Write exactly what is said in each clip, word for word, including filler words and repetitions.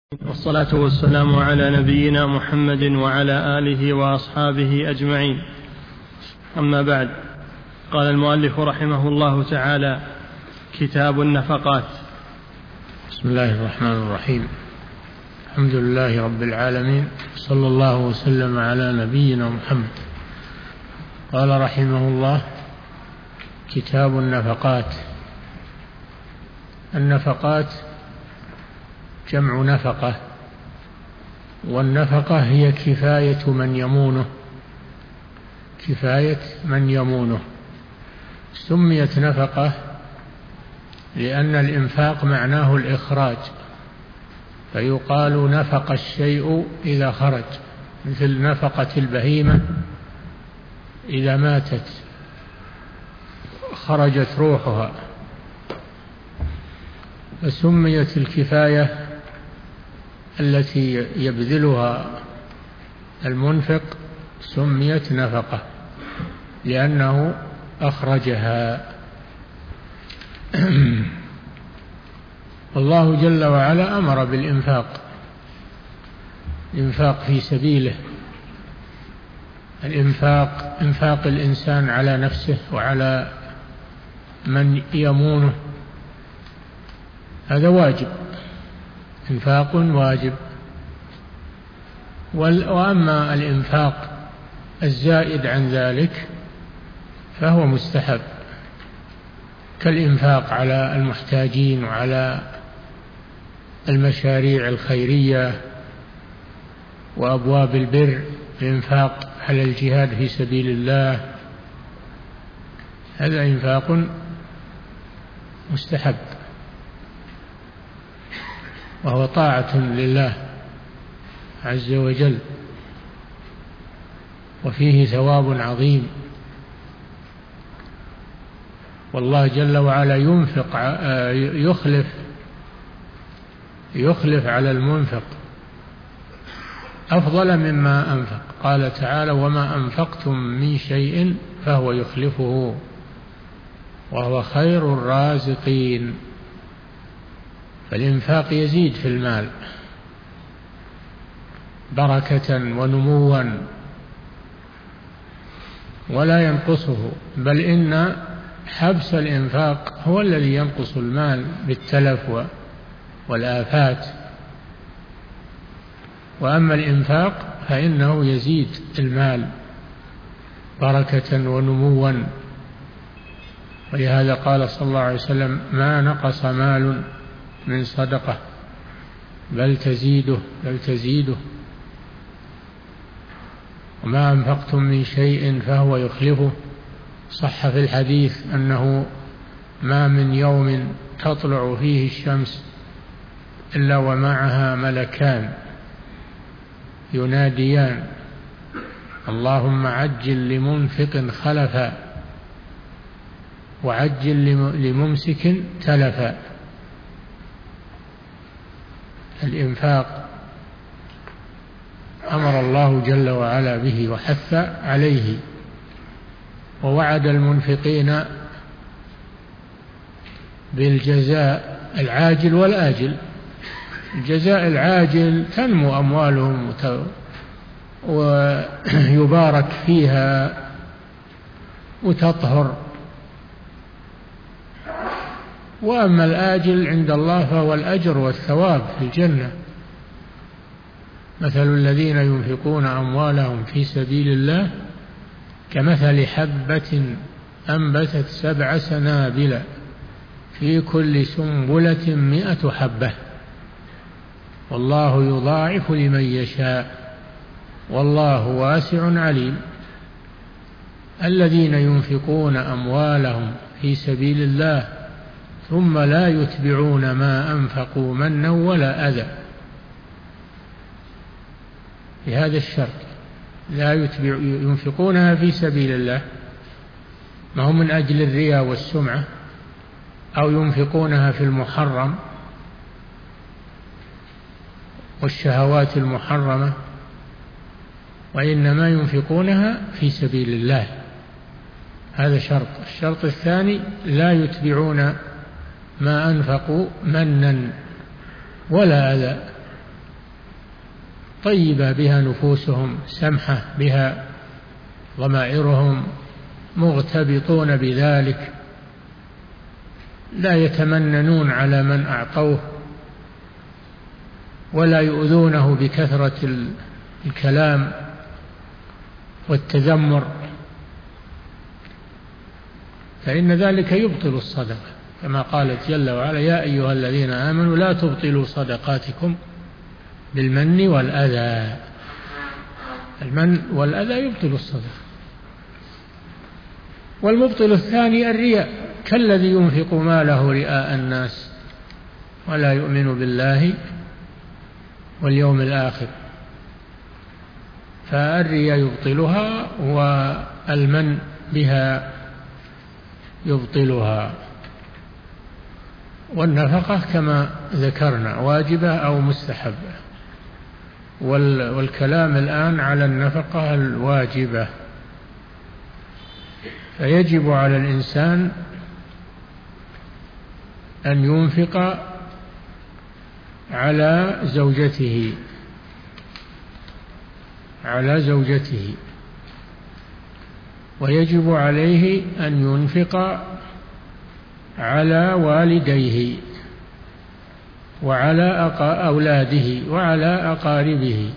والصلاة والسلام على نبينا محمد وعلى آله وأصحابه أجمعين. أما بعد، قال المؤلف رحمه الله تعالى: كتاب النفقات. بسم الله الرحمن الرحيم. الحمد لله رب العالمين، صلى الله وسلم على نبينا محمد. قال رحمه الله: كتاب النفقات. النفقات جمع نفقة، والنفقة هي كفاية من يمونه كفاية من يمونه سميت نفقة لأن الإنفاق معناه الإخراج، فيقال نفق الشيء إذا خرج، مثل نفقة البهيمة إذا ماتت خرجت روحها، فسميت الكفاية التي يبذلها المنفق سميت نفقة لأنه أخرجها. الله جل وعلا أمر بالإنفاق، الإنفاق في سبيله، الإنفاق إنفاق الإنسان على نفسه وعلى من يمونه، هذا واجب، إنفاق واجب. وأما الإنفاق الزائد عن ذلك فهو مستحب، كالإنفاق على المحتاجين وعلى المشاريع الخيرية وأبواب البر، الإنفاق على الجهاد في سبيل الله، هذا إنفاق مستحب وهو طاعة لله عز وجل، وفيه ثواب عظيم. والله جل وعلا ينفق يخلف يخلف على المنفق أفضل مما أنفق. قال تعالى: وما أنفقتم من شيء فهو يخلفه وهو خير الرازقين. فالإنفاق يزيد في المال بركة ونموا ولا ينقصه، بل إن حبس الإنفاق هو الذي ينقص المال بالتلف والآفات، وأما الإنفاق فإنه يزيد المال بركة ونموا. ولهذا قال صلى الله عليه وسلم: ما نقص مال من صدقة بل تزيده بل تزيده وما أنفقتم من شيء فهو يخلفه. صح في الحديث أنه ما من يوم تطلع فيه الشمس إلا ومعها ملكان يناديان: اللهم عجل لمنفق خلفا وعجل لممسك تلفا. الإنفاق أمر الله جل وعلا به وحث عليه، ووعد المنفقين بالجزاء العاجل والآجل. الجزاء العاجل تنمو أموالهم ويبارك فيها وتطهر، وأما الآجل عند الله فهو الأجر والثواب في الجنة. مثل الذين ينفقون أموالهم في سبيل الله كمثل حبة أنبتت سبع سنابل في كل سنبلة مئة حبة والله يضاعف لمن يشاء والله واسع عليم. الذين ينفقون أموالهم في سبيل الله ثم لا يتبعون ما أنفقوا منا ولا أذى، بهذا الشرط لا يتبع ينفقونها في سبيل الله، ما هم من أجل الرياء والسمعة أو ينفقونها في المحرم والشهوات المحرمة، وإنما ينفقونها في سبيل الله، هذا شرط. الشرط الثاني: لا يتبعون ما أنفقوا منا ولا أذى، طيبة بها نفوسهم، سمحة بها ضمائرهم، مغتبطون بذلك، لا يتمننون على من أعطوه ولا يؤذونه بكثرة الكلام والتذمر، فإن ذلك يبطل الصدقة، كما قال جل وعلا: يا أيها الذين آمنوا لا تبطلوا صدقاتكم بالمن والأذى. المن والأذى يبطل الصدقة. والمبطل الثاني الرياء، كالذي ينفق ماله رئاء الناس ولا يؤمن بالله واليوم الآخر، فالرياء يبطلها والمن بها يبطلها. والنفقة كما ذكرنا واجبة أو مستحبة، والكلام الآن على النفقة الواجبة. فيجب على الإنسان أن ينفق على زوجته على زوجته ويجب عليه أن ينفق على والديه وعلى أولاده وعلى أقاربه.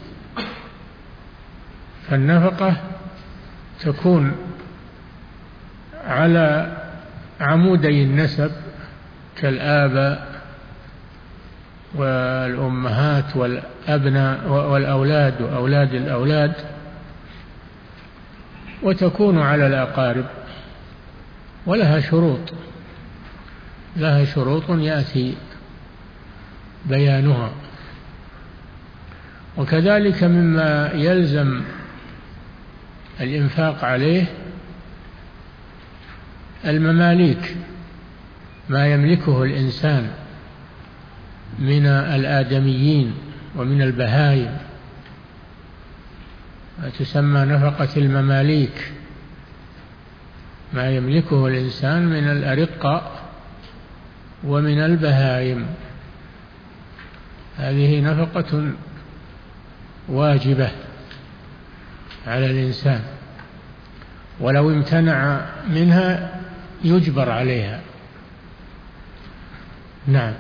فالنفقة تكون على عمودي النسب كالآباء والأمهات والأبناء والأولاد وأولاد الأولاد، وتكون على الأقارب، ولها شروط لها شروط يأتي بيانها. وكذلك مما يلزم الإنفاق عليه المماليك، ما يملكه الإنسان من الآدميين ومن البهائم، تسمى نفقة المماليك، ما يملكه الإنسان من الأرقاء ومن البهائم، هذه نفقة واجبة على الإنسان، ولو امتنع منها يجبر عليها. نعم.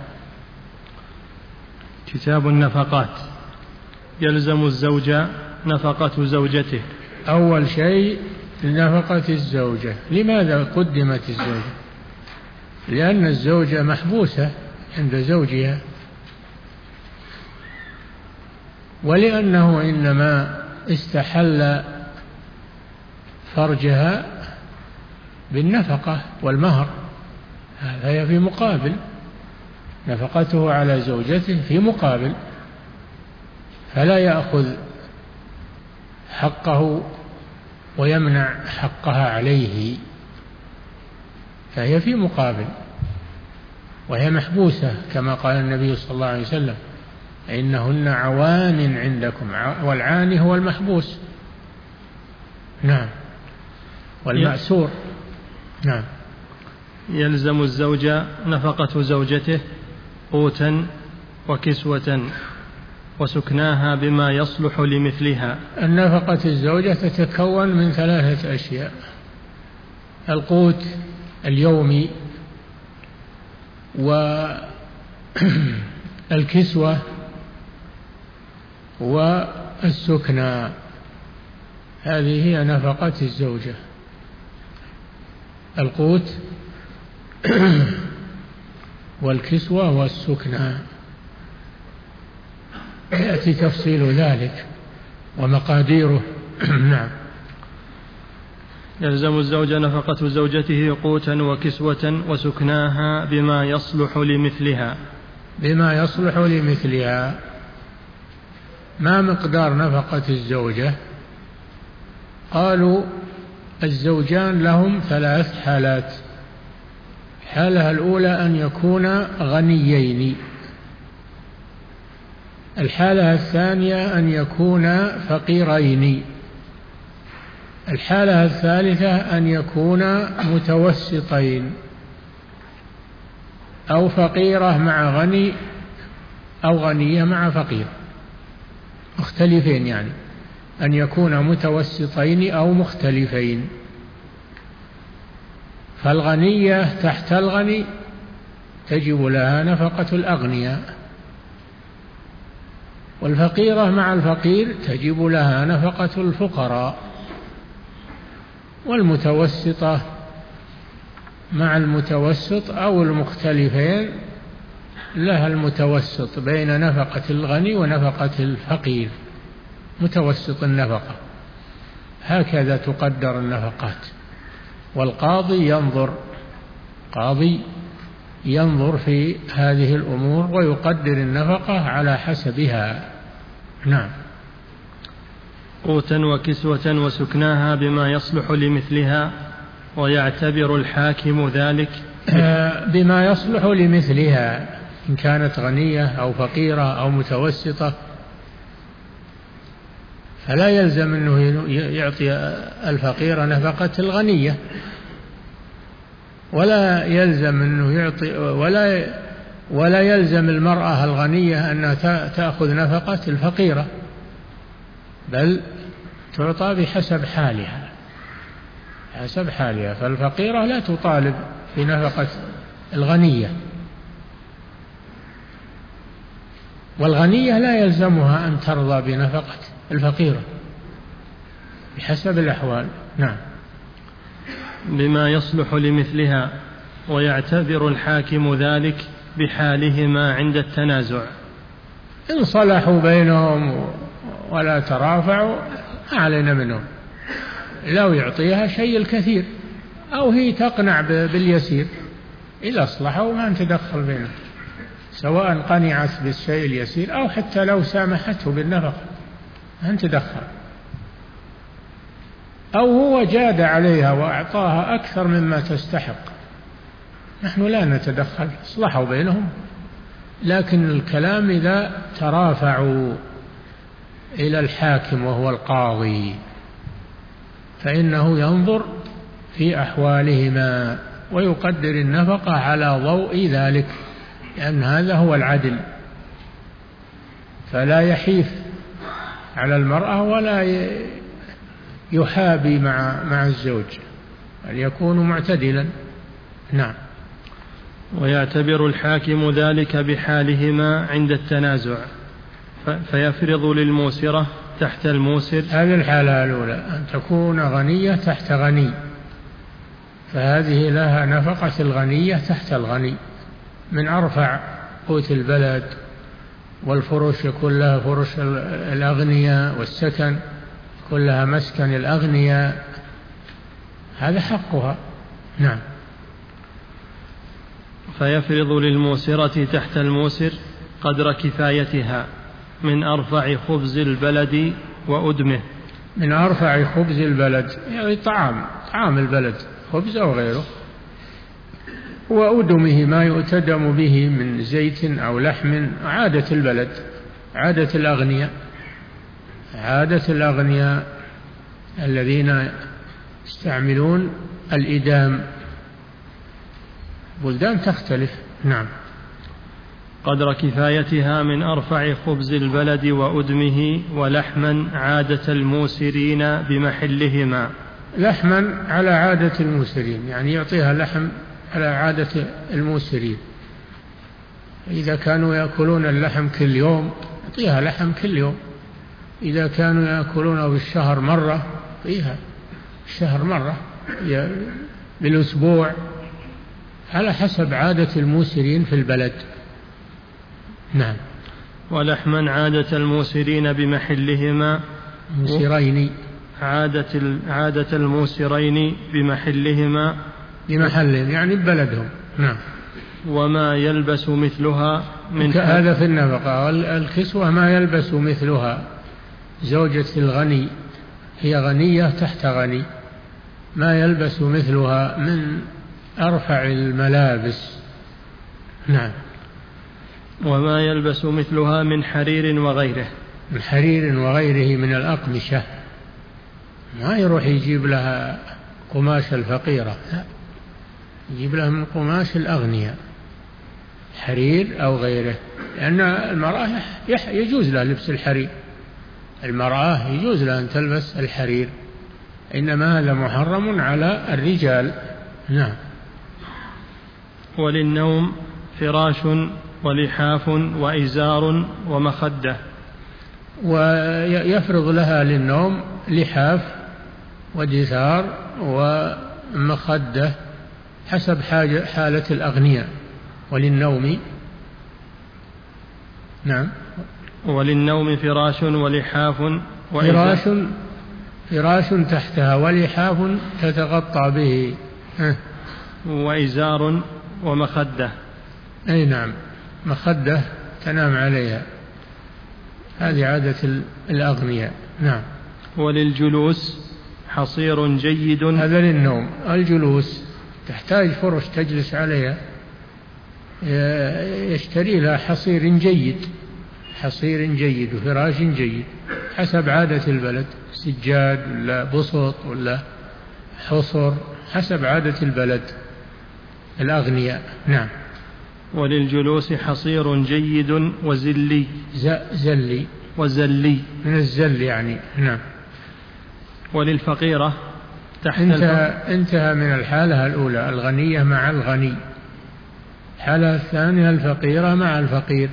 كتاب النفقات. يلزم الزوج نفقة زوجته. أول شيء نفقة الزوجة. لماذا قدمت الزوجة؟ لأن الزوجة محبوسة عند زوجها، ولأنه إنما استحل فرجها بالنفقة والمهر، هذا في مقابل نفقته على زوجته، في مقابل، فلا يأخذ حقه ويمنع حقها عليه، فهي في مقابل، وهي محبوسة كما قال النبي صلى الله عليه وسلم: إنهن عوان عندكم، والعاني هو المحبوس. نعم. والمأسور. نعم. يلزم الزوج نفقة زوجته قوتا وكسوة وسكناها بما يصلح لمثلها. النفقة الزوجة تتكون من ثلاثة أشياء: القوت اليومي، والكسوة، والسكنى. هذه هي نفقة الزوجة: القوت والكسوة والسكنى. يأتي تفصيل ذلك ومقاديره. نعم. يلزم الزوج نفقة زوجته قوتا وكسوة وسكناها بما يصلح لمثلها. بما يصلح لمثلها. ما مقدار نفقة الزوجة؟ قالوا الزوجان لهم ثلاث حالات: الحالة الأولى أن يكونا غنيين، الحالة الثانية أن يكونا فقيرين، الحالة الثالثة أن يكونا متوسطين، أو فقيرة مع غني أو غنية مع فقير. مختلفين، يعني أن يكون متوسطين أو مختلفين. فالغنية تحت الغني تجب لها نفقة الأغنياء، والفقيرة مع الفقير تجب لها نفقة الفقراء، والمتوسطة مع المتوسط أو المختلفين لها المتوسط بين نفقة الغني ونفقة الفقير، متوسط النفقة. هكذا تقدر النفقات. والقاضي ينظر قاضي ينظر في هذه الأمور ويقدر النفقة على حسبها. نعم. قوتا وكسوة وسكناها بما يصلح لمثلها، ويعتبر الحاكم ذلك بما يصلح لمثلها، إن كانت غنية أو فقيرة أو متوسطة، فلا يلزم أنه يعطي الفقيرة نفقة الغنية، ولا يلزم أنه يعطي ولا ولا يلزم المرأة الغنية أنها تأخذ نفقة الفقيرة، بل تعطى بحسب حالها حسب حالها. فالفقيرة لا تطالب بنفقة الغنية، والغنية لا يلزمها أن ترضى بنفقة الفقيرة بحسب الأحوال. نعم. بما يصلح لمثلها، ويعتبر الحاكم ذلك بحالهما عند التنازع. إن صلحوا بينهم ولا ترافعوا أعلن منهم، لو يعطيها شيء الكثير أو هي تقنع باليسير، إذا أصلحوا ما نتدخل بينهم، سواء قنعت بالشيء اليسير أو حتى لو سامحته بالنفقة ما نتدخل، أو هو جاد عليها وأعطاها أكثر مما تستحق، نحن لا نتدخل، اصلحوا بينهم. لكن الكلام إذا ترافعوا إلى الحاكم وهو القاضي فإنه ينظر في أحوالهما ويقدر النفقة على ضوء ذلك، لأن هذا هو العدل، فلا يحيف على المرأة ولا يحابي مع مع الزوج، بل يكون معتدلا. نعم. ويعتبر الحاكم ذلك بحالهما عند التنازع، فيفرض للموسرة تحت الموسر. هذه الحالة الأولى، أن تكون غنية تحت غني، فهذه لها نفقة الغنية تحت الغني، من أرفع قوت البلد، والفرش يكون لها فرش الأغنياء، والسكن يكون لها مسكن الأغنياء، هذا حقها. نعم. فيفرض للموسرة تحت الموسر قدر كفايتها من أرفع خبز البلد وأدمه. من أرفع خبز البلد يعني طعام طعام البلد، خبز أو غيره، وأدمه ما يؤتدم به من زيت أو لحم، عادة البلد، عادة الأغنياء عادة الأغنياء الذين يستعملون الإدام، بلدان تختلف. نعم. قدر كفايتها من أرفع خبز البلد وأدمه، ولحما عادة الموسرين بمحلهما. لحما على عادة الموسرين، يعني يعطيها لحم على عادة الموسرين، إذا كانوا يأكلون اللحم كل يوم يعطيها لحم كل يوم، إذا كانوا يأكلونه بالشهر مرة يعطيها الشهر مرة، بالأسبوع، على حسب عادة الموسرين في البلد. نعم. ولحما عادة الموسرين بمحلهما. موسرين، عادة عادة الموسرين بمحلهما، بمحلهم يعني ببلدهم. نعم. وما يلبس مثلها من هذا في النفقة. والكسوة ما يلبس مثلها، زوجة الغني هي غنية تحت غني، ما يلبس مثلها من أرفع الملابس. نعم. وما يلبس مثلها من حرير وغيره. من حرير وغيره من الأقمشة، ما يروح يجيب لها قماش الفقيرة، لا، يجيب لها من قماش الأغنياء، حرير أو غيره، لأن المرأة يجوز لها لبس الحرير، المرأة يجوز لها أن تلبس الحرير، إنما هذا محرم على الرجال. نعم. وللنوم فراش ولحاف وإزار ومخدة. ويفرض لها للنوم لحاف ودثار ومخدة حسب حاجة حالة الأغنياء. وللنوم نعم وللنوم فراش ولحاف فراش فراش تحتها ولحاف تتغطى به وإزار ومخدة. أي نعم، مخدة تنام عليها، هذه عادة الأغنياء. نعم. وللجلوس حصير جيد. هذا للنوم. الجلوس تحتاج فرش تجلس عليها، يشتري لها حصير جيد، حصير جيد وفراش جيد حسب عادة البلد، سجاد ولا بسط ولا حصر حسب عادة البلد الأغنياء. نعم. وللجلوس حصير جيد وزلي. زلي وزلي من الزل يعني. نعم. وللفقيرة تحت انتهى, انتهى من الحالة الأولى الغنية مع الغني، الحالة الثانية الفقيرة مع الفقير.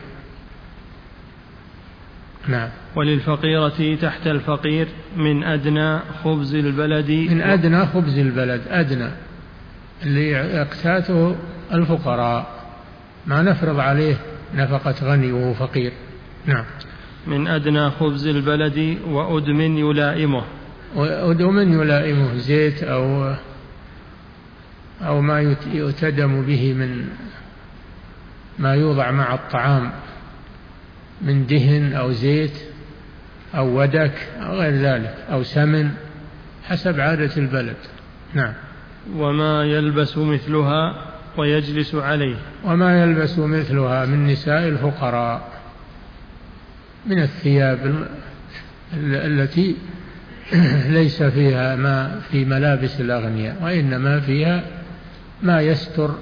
نعم. وللفقيرة تحت الفقير من أدنى خبز البلد. من أدنى خبز البلد، أدنى اللي يقتاته الفقراء، ما نفرض عليه نفقة غني وهو فقير. نعم. من أدنى خبز البلد وأدم يلائمه. وأدم يلائمه زيت أو أو ما يتدم به من ما يوضع مع الطعام من دهن أو زيت أو ودك أو غير ذلك أو سمن حسب عادة البلد. نعم. وما يلبس مثلها ويجلس عليه. وما يلبس مثلها من نساء الفقراء من الثياب التي ليس فيها ما في ملابس الأغنياء، وإنما فيها ما يستر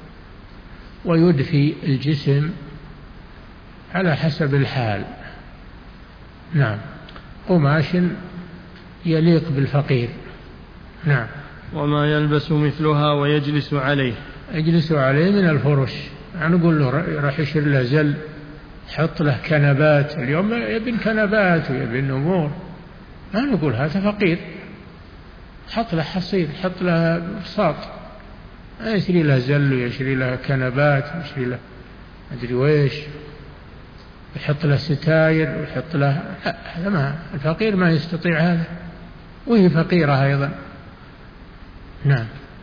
ويدفي الجسم على حسب الحال. نعم. قماش يليق بالفقير. نعم. وما يلبس مثلها ويجلس عليه. يجلس عليه من الفرش، يعني نقول له راح يشير له زل، حط له كنبات، اليوم يبن كنبات ويبن أمور، ما نقول هذا فقير، حط له حصير، حط له بساط، يشري له زل ويشري له كنبات ويشري له أدري ويش، يحط له ستاير ويحط له، هذا ما الفقير ما يستطيع هذا، وهي فقيرة أيضا. نعم.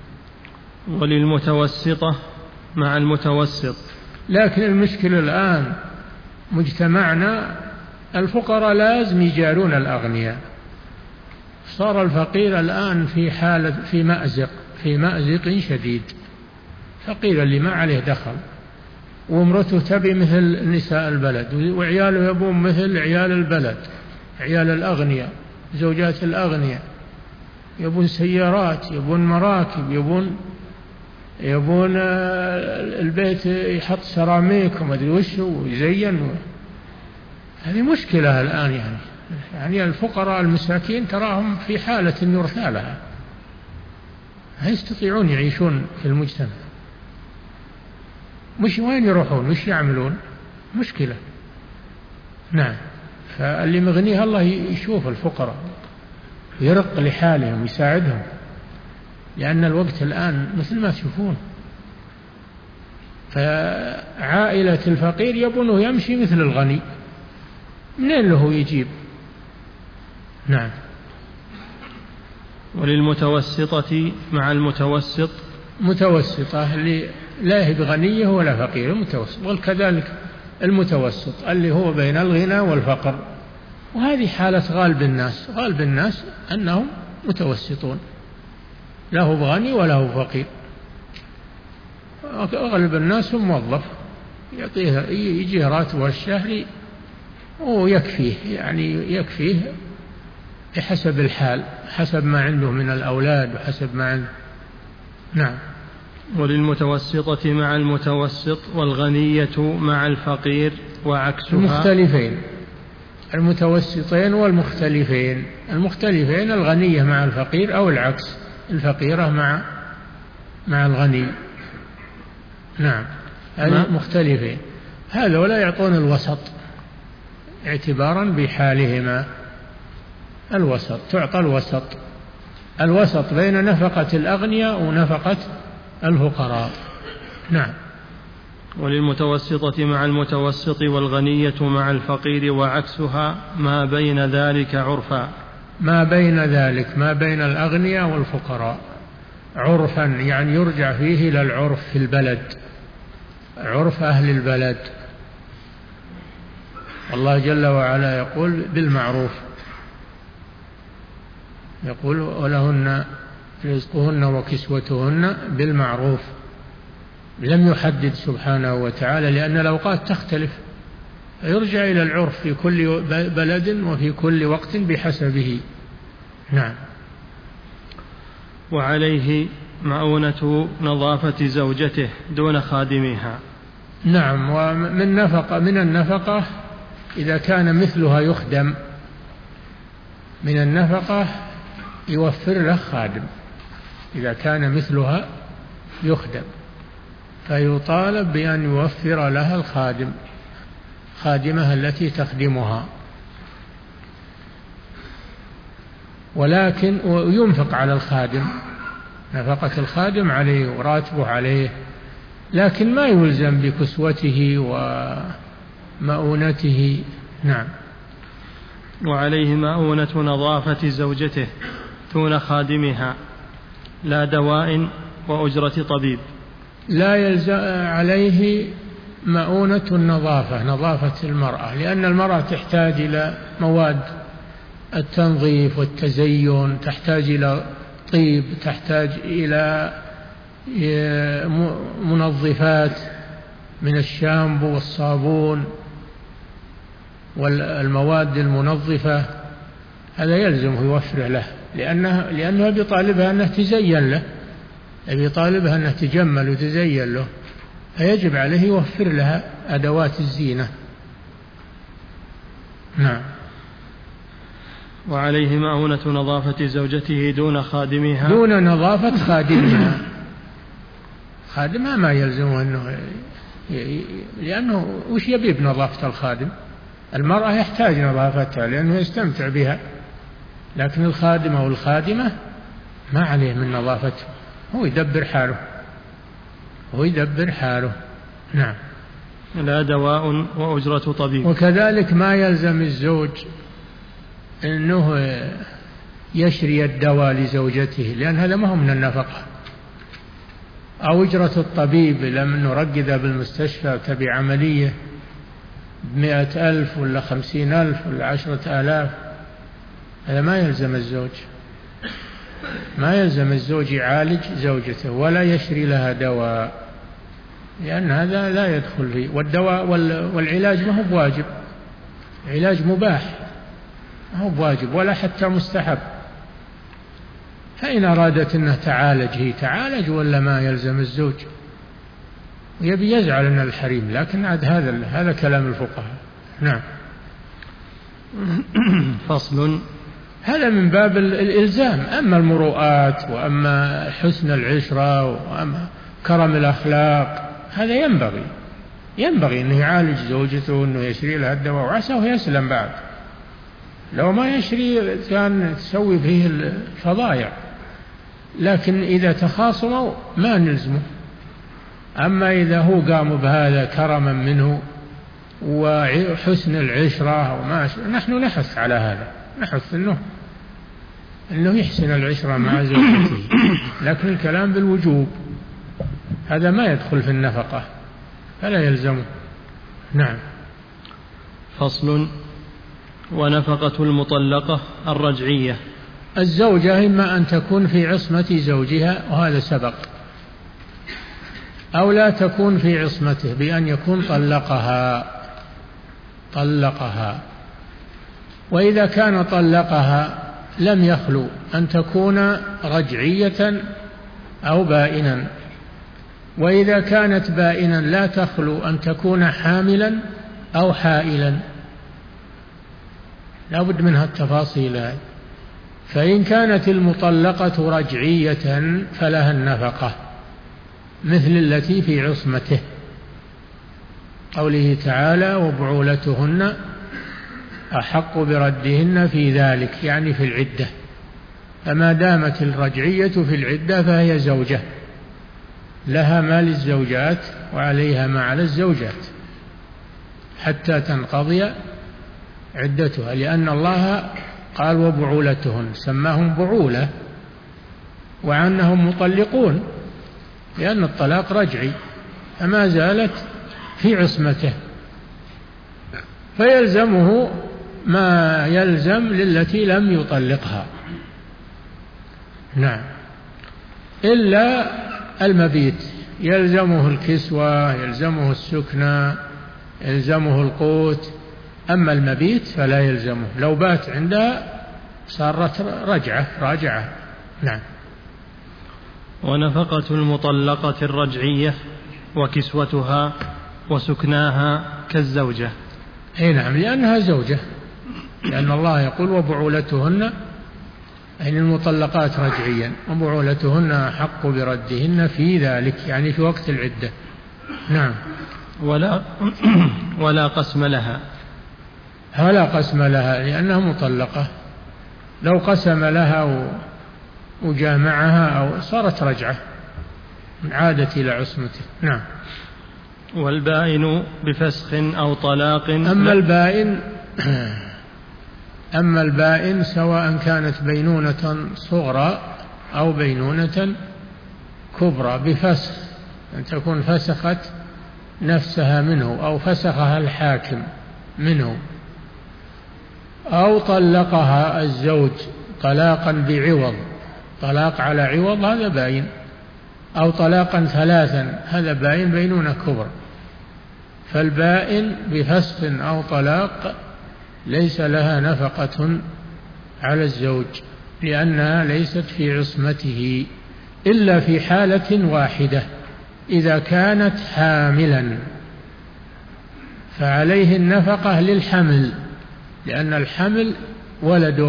وللمتوسطة مع المتوسط. لكن المشكلة الآن مجتمعنا الفقراء لازم يجارون الأغنياء، صار الفقير الآن في حالة في مأزق في مأزق شديد، فقير اللي ما عليه دخل وامرته تبي مثل نساء البلد وعياله يبون مثل عيال البلد، عيال الأغنياء زوجات الأغنياء يبون سيارات، يبون مراكب، يبون يبون البيت يحط سيراميك وما ادري وش ويزين. هذه مشكلة الآن، يعني يعني الفقراء المساكين تراهم في حالة يرثى لها، لا يستطيعون يعيشون في المجتمع، مش وين يروحون وش يعملون، مشكلة. نعم. فاللي مغنيها الله يشوف الفقراء يرق لحالهم يساعدهم، لأن الوقت الآن مثل ما تشوفون، فعائلة الفقير يبونه يمشي مثل الغني، منين له يجيب؟ نعم. وللمتوسطة مع المتوسط. متوسطة اللي لا هي بغنية ولا فقير، المتوسط، وكذلك المتوسط اللي هو بين الغنى والفقر، وهذه حالة غالب الناس، غالب الناس أنهم متوسطون، لا هو بغني ولا هو فقير، أغلب الناس موظف يعطيه يجيه راتبه الشهري ويكفيه، يعني يكفيه بحسب الحال، حسب ما عنده من الأولاد وحسب ما عنده. نعم. وللمتوسطة مع المتوسط والغنية مع الفقير وعكسها. مختلفين، المتوسطين والمختلفين. المختلفين الغنية مع الفقير أو العكس، الفقيرة مع مع الغني. نعم، المختلفين هذا ولا يعطون الوسط اعتبارا بحالهما. الوسط تعطى الوسط، الوسط بين نفقة الأغنياء ونفقة الفقراء. نعم. وللمتوسطة مع المتوسط والغنية مع الفقير وعكسها ما بين ذلك عرفا. ما بين ذلك ما بين الأغنياء والفقراء عرفا، يعني يرجع فيه إلى العرف في البلد، عرف أهل البلد. الله جل وعلا يقول بالمعروف، يقول ولهن رزقهن وكسوتهن بالمعروف. لم يحدد سبحانه وتعالى لأن الأوقات تختلف، يرجع إلى العرف في كل بلد وفي كل وقت بحسبه. نعم. وعليه مؤونة نظافة زوجته دون خادمها. نعم. ومن نفقة من النفقة إذا كان مثلها يخدم، من النفقة يوفر له خادم إذا كان مثلها يخدم، فيطالب بأن يوفر لها الخادم، خادمها التي تخدمها. ولكن ينفق على الخادم، نفقة الخادم عليه وراتبه عليه، لكن ما يلزم بكسوته ومؤونته. نعم. وعليه مؤونة نظافة زوجته دون خادمها، لا دواء وأجرة طبيب. لا يلزم عليه مؤونة النظافة، نظافة المرأة، لأن المرأة تحتاج إلى مواد التنظيف والتزين، تحتاج إلى طيب، تحتاج إلى منظفات من الشامبو والصابون والمواد المنظفة. هذا يلزم يوفر له، لأنها لأنها بيطالبها أنها تزين له، بيطالبها أنها تجمل وتزين له، فيجب عليه يوفر لها أدوات الزينة. نعم. وعليه مؤونة نظافة زوجته دون خادمها، دون نظافة خادمها. خادمها ما يلزمه أنه، لأنه وش يبي بنظافة الخادم؟ المرأة يحتاج نظافتها لأنه يستمتع بها، لكن الخادم أو الخادمة ما عليه من نظافته، هو يدبر حاله، هو يدبر حاله. نعم. لا دواء وأجرة طبيب. وكذلك ما يلزم الزوج أنه يشري الدواء لزوجته، لأن هذا ما هو من النفقة. أو أجرة الطبيب لما نرقد بالمستشفى تبي عملية بمئة ألف ولا خمسين ألف ولا عشرة آلاف، هذا ما يلزم الزوج، ما يلزم الزوج يعالج زوجته ولا يشري لها دواء، لأن هذا لا يدخل فيه. والدواء والعلاج ما هو بواجب، علاج مباح ما هو بواجب ولا حتى مستحب. فإن أرادت أنها تعالج هي تعالج، ولا ما يلزم الزوج، ويبي يزعل من الحريم، لكن عاد هذا هذا كلام الفقهاء. نعم. فصل. هذا من باب الإلزام. أما المروءات وأما حسن العشرة وأما كرم الأخلاق هذا ينبغي ينبغي أنه يعالج زوجته، أنه يشري لها الدواء، وعساه يسلم بعد. لو ما يشري كان تسوي فيه الفضايع، لكن إذا تخاصموا ما نلزمه. أما إذا هو قام بهذا كرما منه وحسن العشرة وما نحن نحث على هذا، نحث أنه أنه يحسن العشرة مع زوجته، لكن الكلام بالوجوب هذا ما يدخل في النفقة فلا يلزمه. نعم. فصل. ونفقة المطلقة الرجعية. الزوجة إما أن تكون في عصمة زوجها وهذا سبق، أو لا تكون في عصمته بأن يكون طلقها طلقها وإذا كان طلقها لم يخلو أن تكون رجعية أو بائنا، وإذا كانت بائنا لا تخلو أن تكون حاملا أو حائلا. لا بد منها التفاصيل. فإن كانت المطلقة رجعية فلها النفقة مثل التي في عصمته، قوله تعالى وبعولتهن أحق بردهن في ذلك، يعني في العدة. فما دامت الرجعية في العدة فهي زوجة، لها ما للزوجات وعليها ما على الزوجات حتى تنقضي عدتها، لأن الله قال وبعولتهن، سماهم بعولة وعنهم مطلقون، لأن الطلاق رجعي فما زالت في عصمته، فيلزمه ما يلزم للتي لم يطلقها. نعم، إلا المبيت يلزمه الكسوة، يلزمه السكنى، يلزمه القوت. أما المبيت فلا يلزمه، لو بات عندها صارت رجعة راجعة. نعم. ونفقة المطلقة الرجعية وكسوتها وسكناها كالزوجة. أي نعم، لأنها زوجة، لأن الله يقول وبعولتهن، يعني المطلقات رجعيا، وبعولتهن حق بردهن في ذلك، يعني في وقت العدة. نعم. ولا ولا قسم لها. ولا قسم لها لأنها مطلقة، لو قسم لها وجامعها أو صارت رجعة، عادت إلى عصمته. نعم. والبائن بفسخ أو طلاق. أما البائن أما البائن سواء كانت بينونة صغرى أو بينونة كبرى بفسخ، أن تكون فسخت نفسها منه أو فسخها الحاكم منه، أو طلقها الزوج طلاقا بعوض، طلاق على عوض، هذا باين، أو طلاقا ثلاثا، هذا باين بينونة كبرى. فالبائن بفسخ أو طلاق ليس لها نفقة على الزوج، لأنها ليست في عصمته إلا في حالة واحدة، إذا كانت حاملا فعليه النفقة للحمل، لأن الحمل ولده،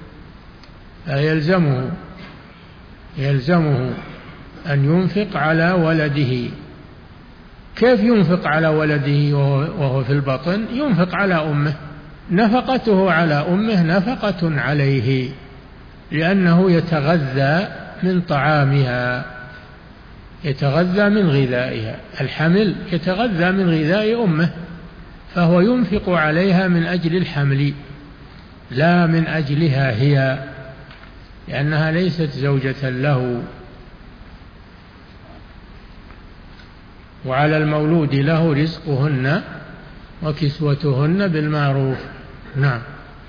فيلزمه يلزمه أن ينفق على ولده. كيف ينفق على ولده وهو في البطن؟ ينفق على أمه، نفقته على أمه نفقة عليه، لأنه يتغذى من طعامها، يتغذى من غذائها، الحمل يتغذى من غذاء أمه، فهو ينفق عليها من أجل الحمل لا من أجلها هي، لأنها ليست زوجة له. وعلى المولود له رزقهن وكسوتهن بالمعروف. نعم.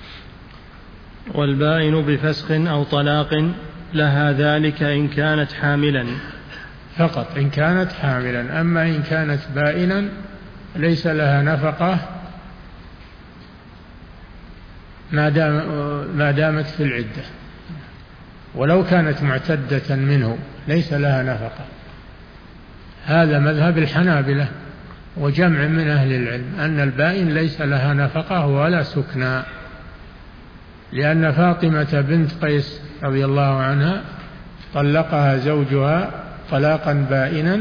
والبائن بفسخ أو طلاق لها ذلك إن كانت حاملا فقط، إن كانت حاملا. أما إن كانت بائنا ليس لها نفقة ما دام ما دامت في العدة، ولو كانت معتدة منه ليس لها نفقة. هذا مذهب الحنابلة وجمع من أهل العلم، أن البائن ليس لها نفقة ولا سكنى، لأن فاطمة بنت قيس رضي الله عنها طلقها زوجها طلاقا بائنا،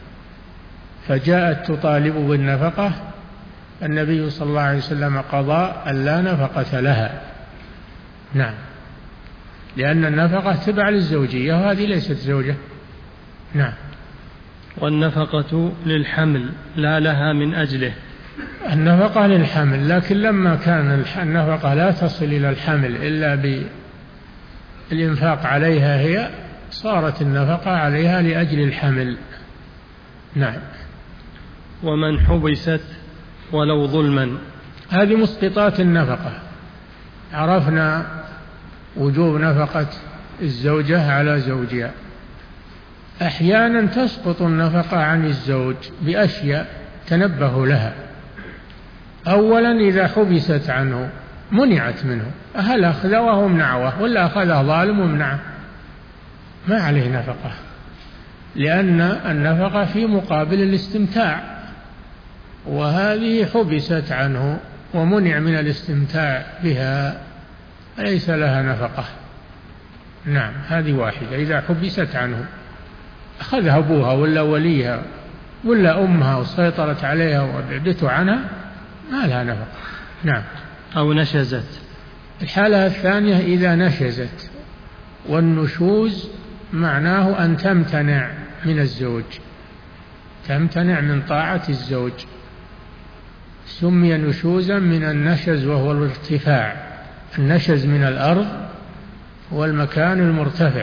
فجاءت تطالب بالنفقة، النبي صلى الله عليه وسلم قضى أن لا نفقة لها. نعم، لأن النفقة تبع للزوجية وهذه ليست زوجة. نعم. والنفقة للحمل لا لها من أجله. النفقة للحمل، لكن لما كان النفقة لا تصل إلى الحمل إلا بالإنفاق عليها هي، صارت النفقة عليها لأجل الحمل. نعم. ومن حبست ولو ظلما. هذه مسقطات النفقة. عرفنا وجوب نفقة الزوجة على زوجها. أحيانا تسقط النفقة عن الزوج بأشياء تنبه لها. أولا إذا حبست عنه منعت منه، هل أخذ وهو منعه ولا أخذه ظالم ومنعه، ما عليه نفقة، لأن النفقة في مقابل الاستمتاع، وهذه حبست عنه ومنع من الاستمتاع بها ليس لها نفقة. نعم، هذه واحدة. إذا حبست عنه أخذها أبوها ولا وليها ولا أمها وسيطرت عليها وابعدته عنها ما لها نفقة. نعم. أو نشزت. الحالة الثانية إذا نشزت، والنشوز معناه أن تمتنع من الزوج، تمتنع من طاعة الزوج، سمي نشوزا من النشز وهو الارتفاع. النشز من الأرض هو المكان المرتفع.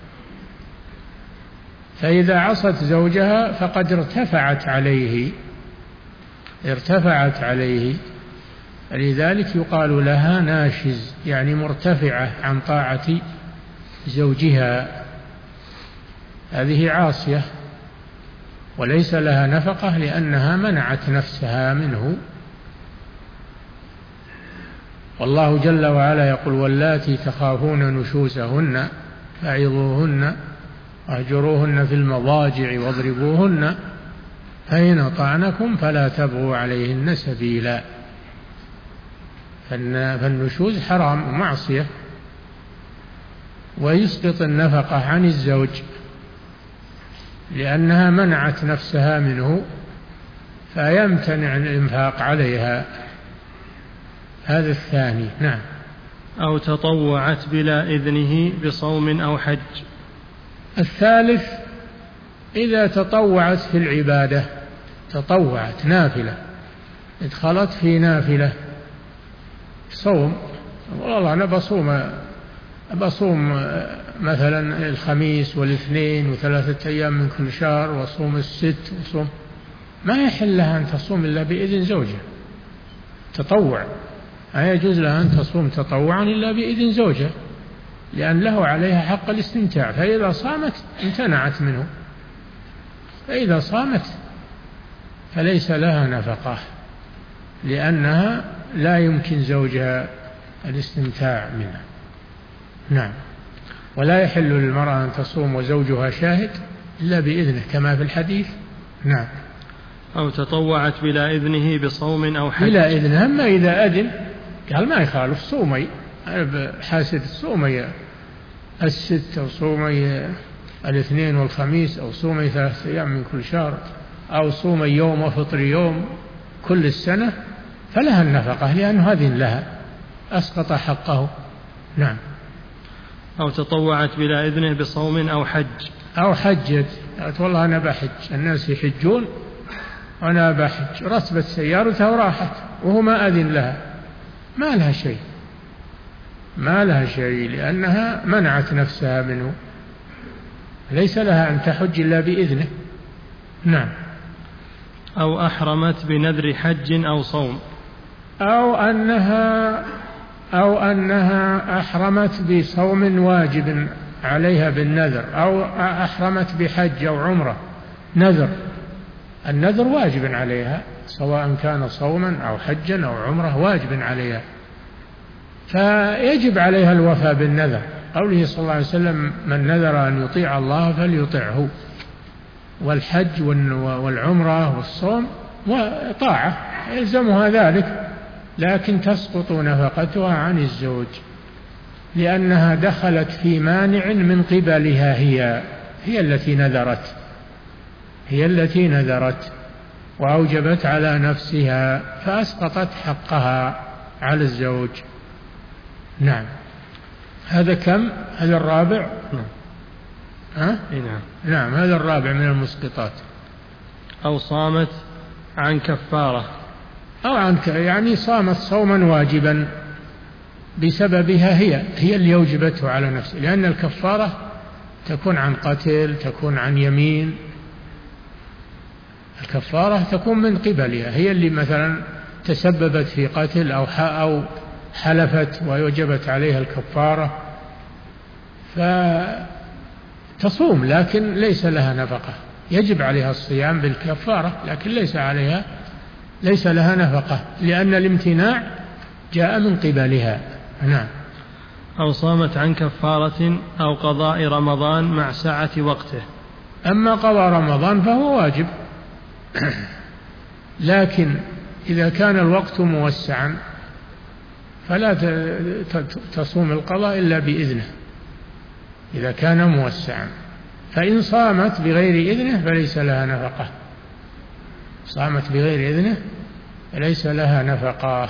فإذا عصت زوجها فقد ارتفعت عليه ارتفعت عليه لذلك يقال لها ناشز، يعني مرتفعة عن طاعة زوجها. هذه عاصية وليس لها نفقة لأنها منعت نفسها منه. والله جل وعلا يقول: واللاتي تخافون نشوزهن فعظوهن واهجروهن في المضاجع واضربوهن فإن أطعنكم فلا تبغوا عليهن سبيلا. فالنشوز حرام ومعصية ويسقط النفقة عن الزوج لأنها منعت نفسها منه فيمتنع الإنفاق عليها. هذا الثاني. نعم. أو تطوعت بلا إذنه بصوم أو حج. الثالث إذا تطوعت في العبادة، تطوعت نافلة، ادخلت في نافلة صوم، والله أنا بصوم بصوم مثلا الخميس والاثنين وثلاثة أيام من كل شهر وصوم الست وصوم، ما يحل لها أن تصوم إلا بإذن زوجها. تطوع ما يجوز لها أن تصوم تطوعا إلا بإذن زوجها، لأن له عليها حق الاستمتاع. فإذا صامت امتنعت منه، فإذا صامت فليس لها نفقة لأنها لا يمكن زوجها الاستمتاع منها. نعم. ولا يحل للمرأة أن تصوم وزوجها شاهد إلا بإذنه كما في الحديث. نعم. أو تطوعت بلا إذنه بصوم أو حج. بلا إذنه، أما إذا أذن قال ما يخالف صومي حاسد صومي الست أو صومي الاثنين والخميس أو صومي ثلاثة أيام من كل شهر أو صومي يوم وفطر يوم كل السنة فلها النفقة لأنه أذن لها، أسقط حقه. نعم. أو تطوعت بلا إذنه بصوم أو حج. أو حجت، قالت والله أنا بحج، الناس يحجون وأنا بحج، رتبت سيارتها وراحت وهو ما أذن لها، ما لها شيء، ما لها شيء لأنها منعت نفسها منه، ليس لها أن تحج إلا بإذنه. نعم. أو أحرمت بنذر حج أو صوم. أو أنها أو أنها أحرمت بصوم واجب عليها بالنذر، أو أحرمت بحج أو عمرة نذر، النذر واجب عليها سواء كان صوما أو حجا أو عمرة، واجب عليها، فيجب عليها الوفاء بالنذر. قوله صلى الله عليه وسلم: من نذر أن يطيع الله فليطعه. والحج والعمرة والصوم وطاعة يلزمها ذلك، لكن تسقط نفقتها عن الزوج لأنها دخلت في مانع من قبلها، هي هي التي نذرت هي التي نذرت وأوجبت على نفسها فأسقطت حقها على الزوج. نعم. هذا كم؟ هذا الرابع. نعم. ها؟ نعم. نعم، هذا الرابع من المسقطات. أو صامت عن كفارة. أو عن يعني صامت صوما واجبا بسببها، هي هي اللي أوجبته على نفسها، لأن الكفارة تكون عن قتل، تكون عن يمين، الكفارة تكون من قبلها، هي اللي مثلا تسببت في قتل أو أو حلفت ووجبت عليها الكفارة، فتصوم لكن ليس لها نفقة، يجب عليها الصيام بالكفارة لكن ليس عليها ليس لها نفقة لأن الامتناع جاء من قبلها. نعم. أو صامت عن كفارة أو قضاء رمضان مع سعة وقته. أما قضاء رمضان فهو واجب، لكن إذا كان الوقت موسعا فلا تصوم القضاء إلا بإذنه إذا كان موسعا، فإن صامت بغير إذنه فليس لها نفقة، صامت بغير إذنه فليس لها نفقة،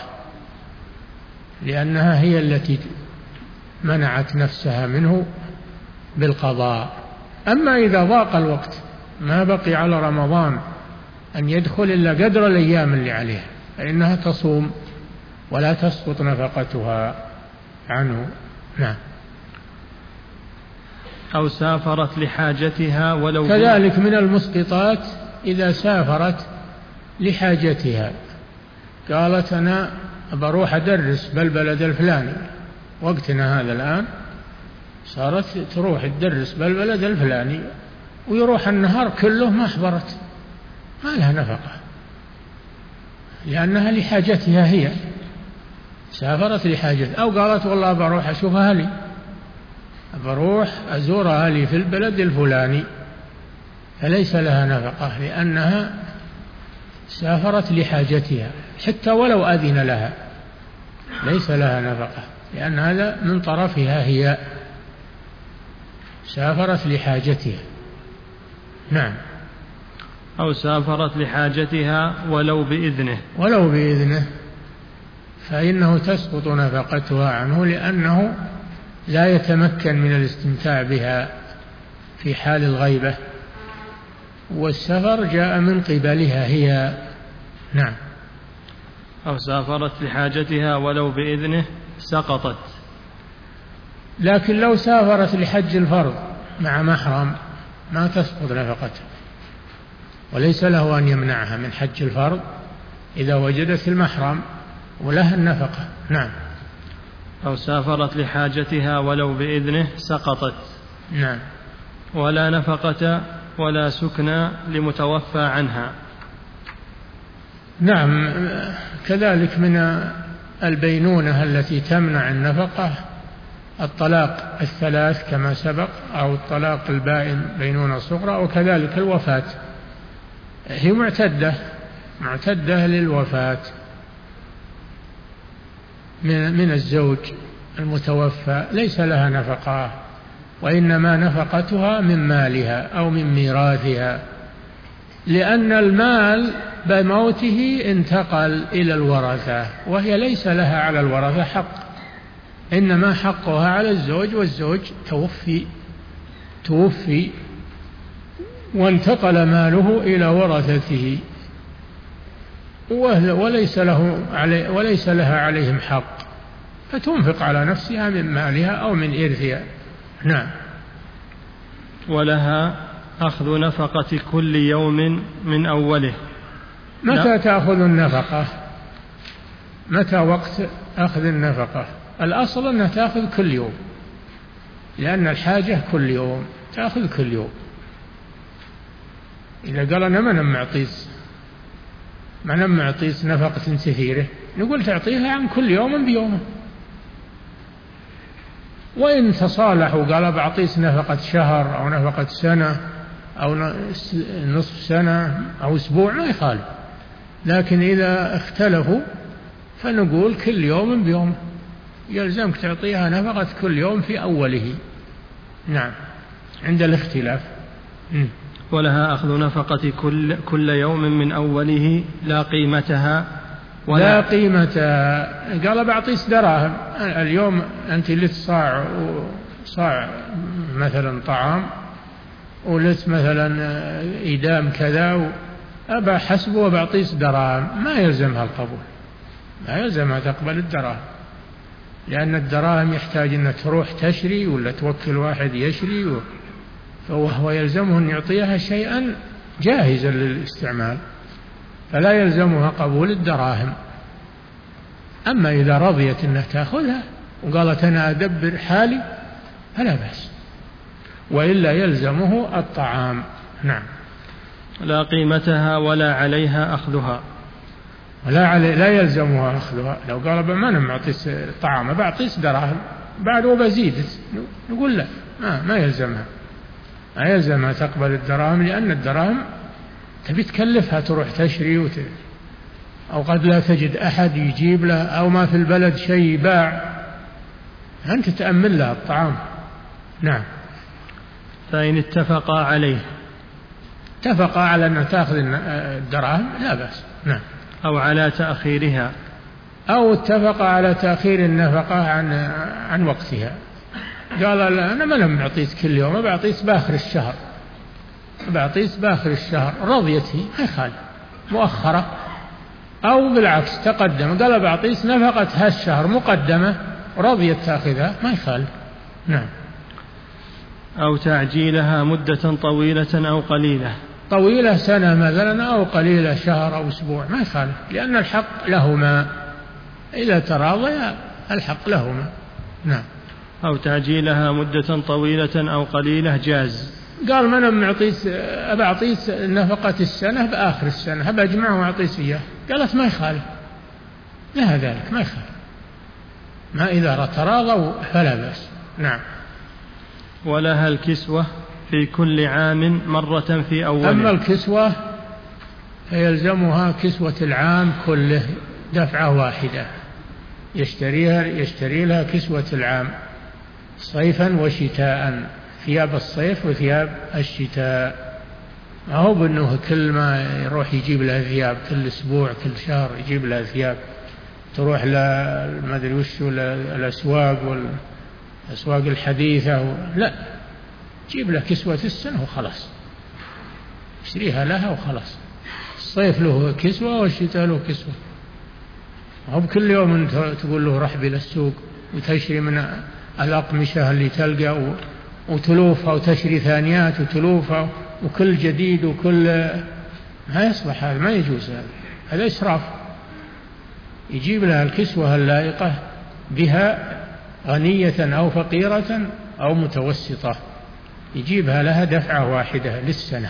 لأنها هي التي منعت نفسها منه بالقضاء. أما إذا ضاق الوقت ما بقي على رمضان أن يدخل إلا قدر الأيام اللي عليها فإنها تصوم ولا تسقط نفقتها عنه. نعم. أو سافرت لحاجتها ولو كذلك من المسقطات إذا سافرت لحاجتها، قالت أنا بروح أدرس بالبلد الفلاني، وقتنا هذا الآن صارت تروح تدرس بالبلد الفلاني ويروح النهار كله ما حضرت، ما لها نفقة لأنها لحاجتها، هي سافرت لحاجتها. أو قالت والله بروح أشوف أهلي، بروح أزور أهلي في البلد الفلاني، فليس لها نفقة لأنها سافرت لحاجتها حتى ولو أذن لها ليس لها نفقة، لأن هذا من طرفها، هي سافرت لحاجتها. نعم. أو سافرت لحاجتها ولو بإذنه ولو بإذنه فإنه تسقط نفقتها عنه، لأنه لا يتمكن من الاستمتاع بها في حال الغيبة، والسفر جاء من قبلها هي. نعم. أو سافرت لحاجتها ولو بإذنه سقطت. لكن لو سافرت لحج الفرض مع محرم ما تسقط نفقتها، وليس له أن يمنعها من حج الفرض إذا وجدت المحرم ولها النفقة. نعم. أو سافرت لحاجتها ولو بإذنه سقطت. نعم. ولا نفقة ولا سكنى لمتوفى عنها. نعم. كذلك من البينونة التي تمنع النفقة الطلاق الثلاث كما سبق، أو الطلاق البائن بينونة صغرى، وكذلك الوفاة، هي معتدة معتدة للوفاة من من الزوج المتوفى، ليس لها نفقة، وإنما نفقتها من مالها أو من ميراثها، لأن المال بموته انتقل إلى الورثة، وهي ليس لها على الورثة حق، إنما حقها على الزوج، والزوج توفي توفي وانتقل ماله إلى ورثته، وليس له علي وليس لها عليهم حق، فتنفق على نفسها من مالها أو من إرثها. نعم. ولها أخذ نفقة كل يوم من أوله. متى لا. تأخذ النفقة؟ متى وقت أخذ النفقة؟ الأصل أنها تأخذ كل يوم، لأن الحاجة كل يوم، تأخذ كل يوم. إذا قال أنا ما نم معطيس ما نم معطيس نفقة كثيرة، نقول تعطيها عن كل يوم بيومه. وإن تصالحوا قال بعطيس نفقة شهر أو نفقة سنة أو نصف سنة أو أسبوع ما يخالف، لكن إذا اختلفوا فنقول كل يوم بيومه، يلزمك تعطيها نفقة كل يوم في أوله. نعم. عند الاختلاف. م. ولها أخذ نفقة كل, كل يوم من أوله لا قيمتها ولا لا قيمتها. قال بعطيس دراهم، اليوم أنت لت صاع صاع مثلا طعام، ولت مثلا إدام كذا، أبا حسبه وبعطيس دراهم، ما يلزمها القبول، ما يلزمها تقبل الدراهم، لأن الدراهم يحتاج أن تروح تشري ولا توكل واحد يشري، فهو يلزمه أن يعطيها شيئا جاهزا للاستعمال، فلا يلزمها قبول الدراهم. أما إذا رضيت أنها تأخذها وقالت أنا أدبر حالي فلا بأس، وإلا يلزمه الطعام. نعم. لا قيمتها ولا عليها أخذها. ولا علي لا يلزمها أخذها. لو قال ما أنا معطيس طعام بعطيس دراهم بعد وبزيد، نقول لا، ما, ما يلزمها ما يلزمها تقبل الدراهم، لأن الدراهم تبي تكلفها تروح تشري وت... أو قد لا تجد أحد يجيب له، أو ما في البلد شيء باع، أنت تأمن له الطعام. نعم. فإن اتفقا عليه اتفقا على أن تأخذ الدراهم لا بأس. نعم. أو على تأخيرها، أو اتفقا على تأخير النفقة عن عن وقتها، قال لا أنا ما لم أعطيك كل يوم، بعطيك بآخر الشهر، بعطيك بآخر الشهر، رضيت هي ما يخالف مؤخرة. أو بالعكس تقدم قال بعطيك نفقة هالشهر مقدمة، رضيت تأخذها ما يخالف. نعم. أو تعجيلها مدة طويلة أو قليلة، طويلة سنة مثلا أو قليلة شهر أو أسبوع ما يخالف، لأن الحق لهما، إذا تراضيا الحق لهما. نعم. أو تعجيلها مدة طويلة أو قليلة جاز. قال ما أنا معطيك، أبعطيك نفقة السنة بآخر السنة، هبى أجمعه وأعطيك إياه، قالت ما يخالف لها ذلك، ما يخالف، ما إذا تراضوا فلا بأس. نعم. ولها الكسوة في كل عام مرة في أوله. أما الكسوة فيلزمها كسوة العام كله دفعة واحدة، يشتريها يشتري لها كسوة العام صيفا وشتاء، ثياب الصيف وثياب الشتاء، ما هو بأنه كل ما يروح يجيب لها ثياب، كل أسبوع كل شهر يجيب لها ثياب، تروح ما أدري وش الأسواق والأسواق الحديثة، لا، جيب لها كسوة السنة وخلاص، اشتريها لها وخلاص. الصيف له كسوة والشتاء له كسوة، ما هو بكل يوم تقول له رح إلى السوق وتشتري من الأقمشة اللي تلقى وتلوفها وتشتري ثانيات وتلوفها وكل جديد وكل، ما يصلح هذا، ما يجوز هذا، هذا إسراف. يجيب لها الكسوة اللائقة بها، غنية أو فقيرة أو متوسطة، يجيبها لها دفعة واحدة للسنة،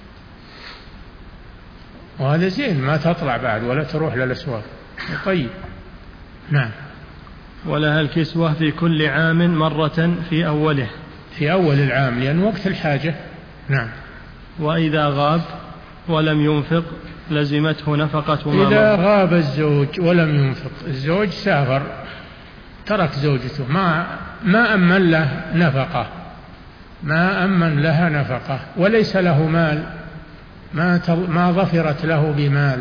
وهذا زين، ما تطلع بعد ولا تروح للأسواق. طيب. نعم. ولها الكسوة في كل عام مرة في أوله، في أول العام لأن وقت الحاجة. نعم. وإذا غاب ولم ينفق لزمته نفقة ما إذا غاب الزوج ولم ينفق، الزوج سافر ترك زوجته، ما ما أمن له نفقة، ما أمن لها نفقة، وليس له مال، ما ما ظفرت له بمال،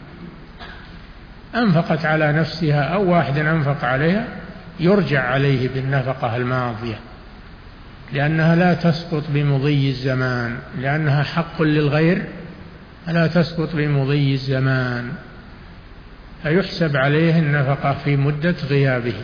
أنفقت على نفسها أو واحد أنفق عليها، يرجع عليه بالنفقة الماضية، لأنها لا تسقط بمضي الزمان، لأنها حق للغير لا تسقط بمضي الزمان، فيحسب عليه النفقة في مدة غيابه.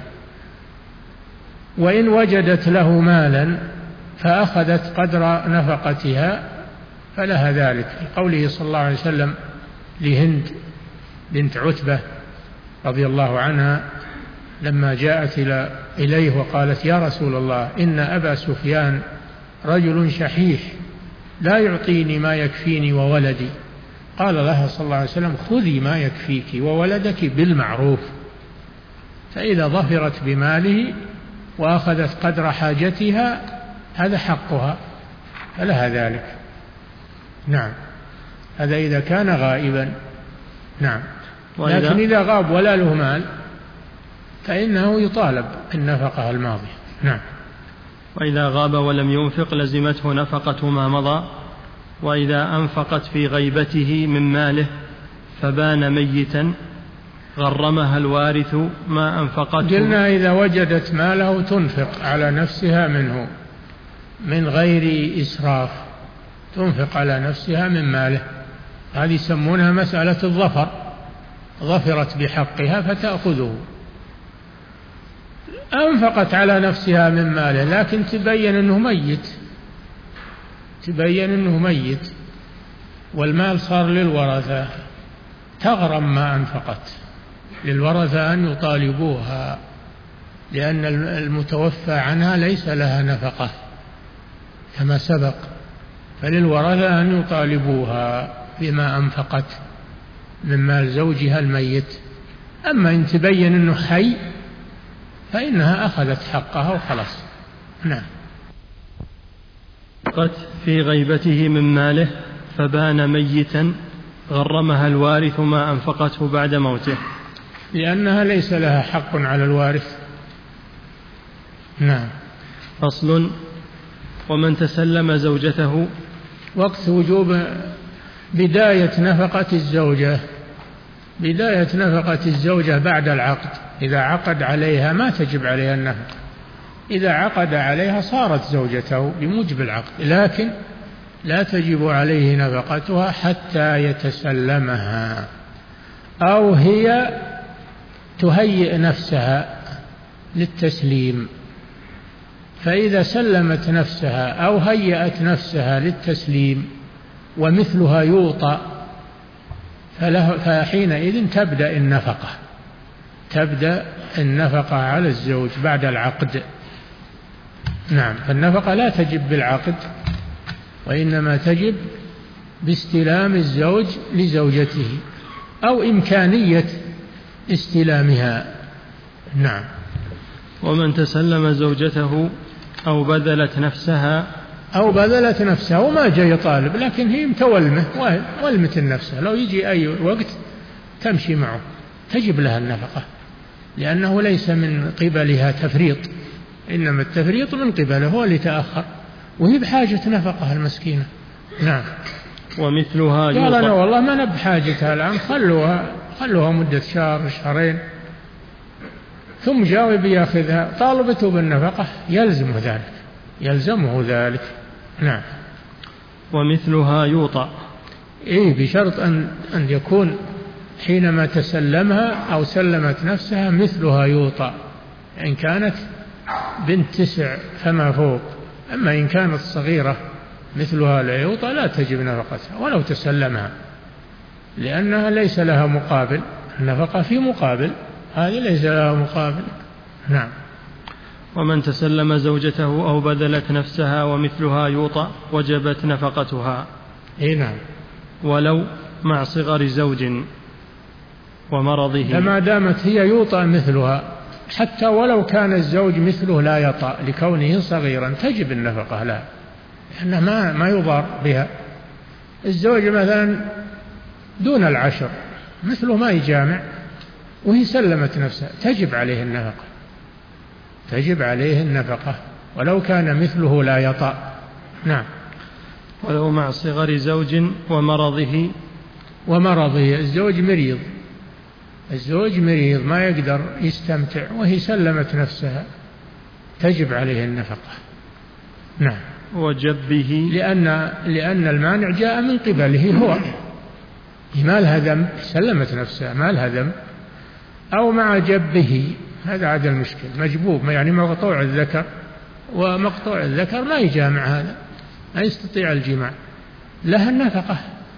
وإن وجدت له مالا فأخذت قدر نفقتها فلها ذلك، لقوله صلى الله عليه وسلم لهند بنت عتبة رضي الله عنها لما جاءت إلى إليه وقالت يا رسول الله إن أبا سفيان رجل شحيح لا يعطيني ما يكفيني وولدي، قال لها صلى الله عليه وسلم خذي ما يكفيك وولدك بالمعروف، فإذا ظفرت بماله وأخذت قدر حاجتها هذا حقها فلها ذلك. نعم. هذا إذا كان غائبا. نعم. لكن إذا غاب ولا له مال فإنه يطالب النفقة الماضية. نعم. وإذا غاب ولم ينفق لزمته نفقة ما مضى، وإذا أنفقت في غيبته من ماله فبان ميتا غرمها الوارث ما أنفقته. قلنا إذا وجدت ماله تنفق على نفسها منه من غير إسراف، تنفق على نفسها من ماله، هذه يسمونها مسألة الظفر، ظفرت بحقها فتأخذه. أنفقت على نفسها من ماله لكن تبين أنه ميت، تبين أنه ميت والمال صار للورثة، تغرم ما أنفقت، للورثة أن يطالبوها، لأن المتوفى عنها ليس لها نفقة كما سبق، فللورثة أن يطالبوها بما أنفقت من مال زوجها الميت. أما إن تبين أنه حي فإنها أخذت حقها وخلاص. نعم. قد في غيبته من ماله فبان ميتا غرمها الوارث ما أنفقته بعد موته؟ لأنها ليس لها حق على الوارث. نعم. فصل. ومن تسلم زوجته. وقت وجوب بداية نفقة الزوجة، بداية نفقة الزوجة بعد العقد. إذا عقد عليها ما تجب عليها النفقة، إذا عقد عليها صارت زوجته بموجب العقد، لكن لا تجب عليه نفقتها حتى يتسلمها، أو هي تهيئ نفسها للتسليم. فإذا سلمت نفسها أو هيأت نفسها للتسليم ومثلها يوطى فحينئذ تبدأ النفقة، تبدأ النفقة على الزوج بعد العقد. نعم. فالنفقة لا تجب بالعقد، وإنما تجب باستلام الزوج لزوجته أو إمكانية استلامها. نعم. ومن تسلم زوجته أو بذلت نفسها أو بذلت نفسها وما جاء يطالب، لكن هي متولمة ولمت النفس، لو يجي أي وقت تمشي معه تجب لها النفقة، لأنه ليس من قبلها تفريط، إنما التفريط من قبله هو اللي تأخر، وهي بحاجة نفقة المسكينة. نعم. ومثلها قال أنا والله ما أنا بحاجتها الآن، خلوها خلوها مدة شهر شهرين، ثم جاء بياخذها طالبته بالنفقة يلزم ذلك، يلزمه ذلك. نعم. ومثلها يوطأ. إيه، بشرط أن أن يكون حينما تسلمها أو سلمت نفسها مثلها يوطأ، إن كانت بنت تسع فما فوق، أما إن كانت صغيرة مثلها لا يوطأ لا تجب نفقتها ولو تسلمها، لأنها ليس لها مقابل، النفقة في مقابل، هذه ليس لها مقابل. نعم. ومن تسلم زوجته أو بذلت نفسها ومثلها يوطأ وجبت نفقتها. إيه نعم. ولو مع صغر زوج ومرضه. فما دامت هي يوطأ مثلها، حتى ولو كان الزوج مثله لا يطأ لكونه صغيرا تجب النفقة لا، لأنه ما ما يضار بها. الزوج مثلا دون العشر مثله ما يجامع وهي سلمت نفسها تجب عليه النفقة، تجب عليه النفقة ولو كان مثله لا يطأ. نعم. ولو مع صغر زوج ومرضه. ومرضه، الزوج مريض، الزوج مريض ما يقدر يستمتع وهي سلمت نفسها تجب عليه النفقة. نعم. وجبه، لأن لأن المانع جاء من قبله هو، ما لها ذنب، سلمت نفسها ما لها ذنب. أو مع جبه، هذا عاد المشكل، مجبوب يعني مقطوع الذكر، ومقطوع الذكر ما يجامع، هذا لا يستطيع الجماع، لها النفقة،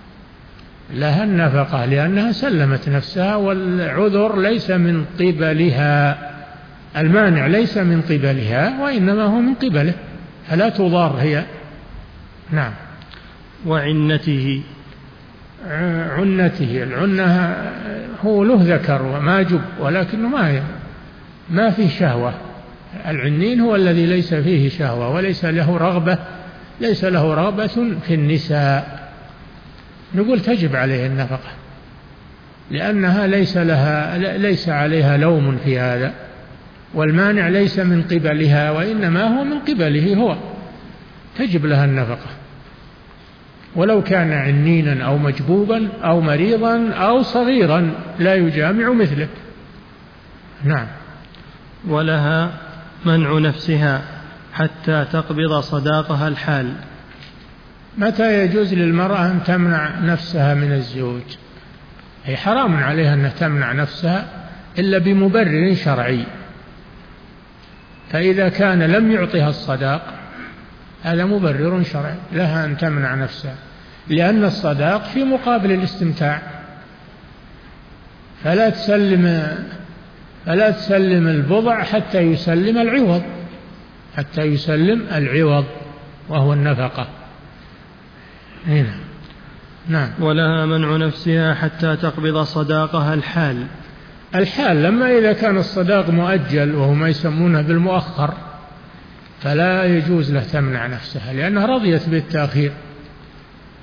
لها النفقة لأنها سلمت نفسها، والعذر ليس من قبلها، المانع ليس من قبلها وإنما هو من قبله، فلا تضار هي. نعم. وعنته. عنته، العنة هو له ذكر وما جب، ولكنه ما ما فيه شهوة. العنين هو الذي ليس فيه شهوة وليس له رغبة، ليس له رغبة في النساء، نقول تجب عليه النفقة لأنها ليس لها ليس عليها لوم في هذا، والمانع ليس من قبلها وإنما هو من قبله هو، تجب لها النفقة ولو كان عنينا أو مجبوبا أو مريضا أو صغيرا لا يجامع مثله. نعم. ولها منع نفسها حتى تقبض صداقها الحال. متى يجوز للمرأة أن تمنع نفسها من الزوج؟ هي حرام عليها أن تمنع نفسها إلا بمبرر شرعي، فإذا كان لم يعطها الصداق هذا مبرر شرعي لها أن تمنع نفسها، لأن الصداق في مقابل الاستمتاع، فلا تسلم فلا تسلم البضع حتى يسلم العوض، حتى يسلم العوض وهو النفقة. هنا. نعم. ولها منع نفسها حتى تقبض صداقها الحال. الحال لما إذا كان الصداق مؤجل وهو ما يسمونه بالمؤخر فلا يجوز له تمنع نفسها لأنها رضيت بالتأخير،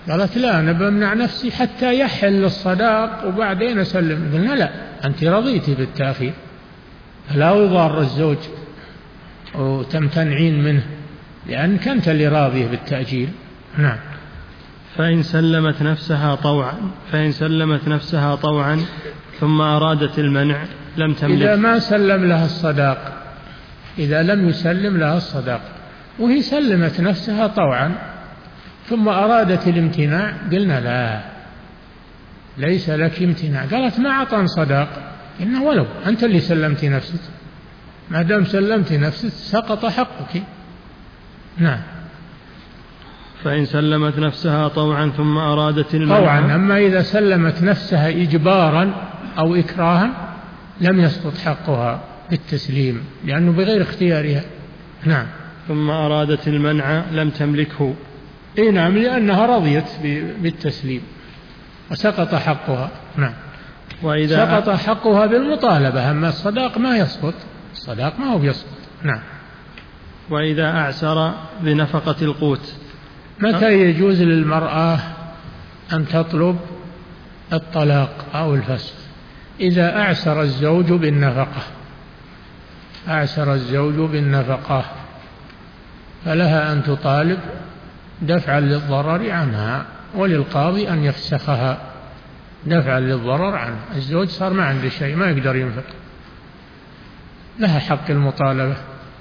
قالت لا أنا بمنع نفسي حتى يحل الصداق وبعدين أسلم. قلنا لا، أنت رضيتي بالتأخير فلا يضار الزوج وتمتنعين منه لأنك أنت اللي راضيه بالتأجيل. نعم. فإن سلمت نفسها طوعا فإن سلمت نفسها طوعا ثم أرادت المنع لم تملك. إذا ما سلم لها الصداق، إذا لم يسلم لها الصداق وهي سلمت نفسها طوعا ثم أرادت الامتناع قلنا لا، ليس لك امتناع. قالت ما أعطان صداق، إنه ولو أنت اللي سلمت نفسك، ما دام سلمت نفسك سقط حقك. نعم. فإن سلمت نفسها طوعا ثم أرادت المنع طوعا، أما إذا سلمت نفسها إجبارا أو إكراها لم يسقط حقها بالتسليم لأنه بغير اختيارها. نعم. ثم أرادت المنع لم تملكه. إيه نعم، لأنها رضيت بالتسليم وسقط حقها. نعم. وإذا سقط حقها بالمطالبة، أما الصداق ما يسقط، الصداق ما هو يسقط. نعم. وإذا أعسر بنفقة القوت. متى يجوز للمرأة أن تطلب الطلاق أو الفسخ؟ إذا أعسر الزوج بالنفقة، أعسر الزوج بالنفقة فلها أن تطالب دفعا للضرر عنها، وللقاضي أن يفسخها دفعا للضرر عنها. الزوج صار ما عنده شيء، ما يقدر ينفق، لها حق المطالبة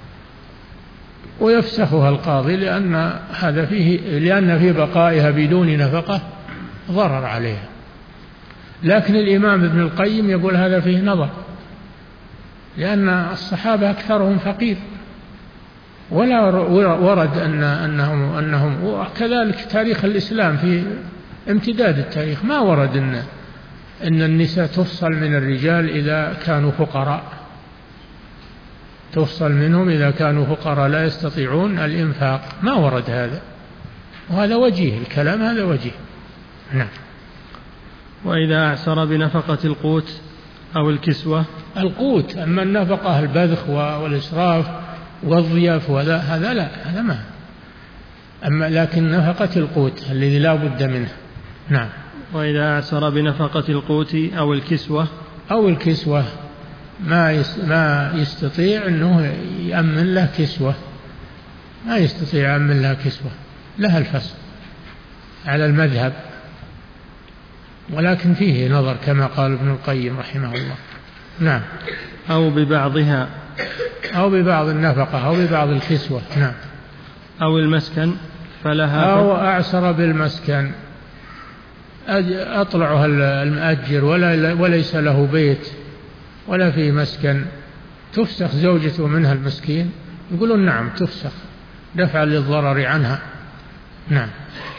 ويفسخها القاضي، لأن هذا فيه لأن في بقائها بدون نفقة ضرر عليها. لكن الإمام ابن القيم يقول هذا فيه نظر، لأن الصحابة أكثرهم فقير، ولا ورد أن أنهم أنهم وكذلك تاريخ الإسلام في امتداد التاريخ ما ورد أن أن النساء تفصل من الرجال إذا كانوا فقراء، تفصل منهم إذا كانوا فقراء لا يستطيعون الإنفاق، ما ورد هذا، وهذا وجيه الكلام، هذا وجيه. نعم. وإذا أعسر بنفقة القوت أو الكسوة. القوت، أما النفقة البذخ والإسراف والضياف وهذا هذا لا، هذا ما. أما لكن نفقة القوت الذي لا بد منه. نعم. وإذا أعسر بنفقة القوت أو الكسوة. أو الكسوة ما ما يستطيع أنه يأمن له كسوة، ما يستطيع يأمن له كسوة، لها الفصل على المذهب، ولكن فيه نظر كما قال ابن القيم رحمه الله. نعم. أو ببعضها، أو ببعض النفقة أو ببعض الكسوة. نعم. أو المسكن فلها. أو أعسر بالمسكن، أطلعها المؤجر ولا وليس له بيت ولا في مسكن، تفسخ زوجته منها المسكين؟ يقولون نعم تفسخ دفعا للضرر عنها. نعم.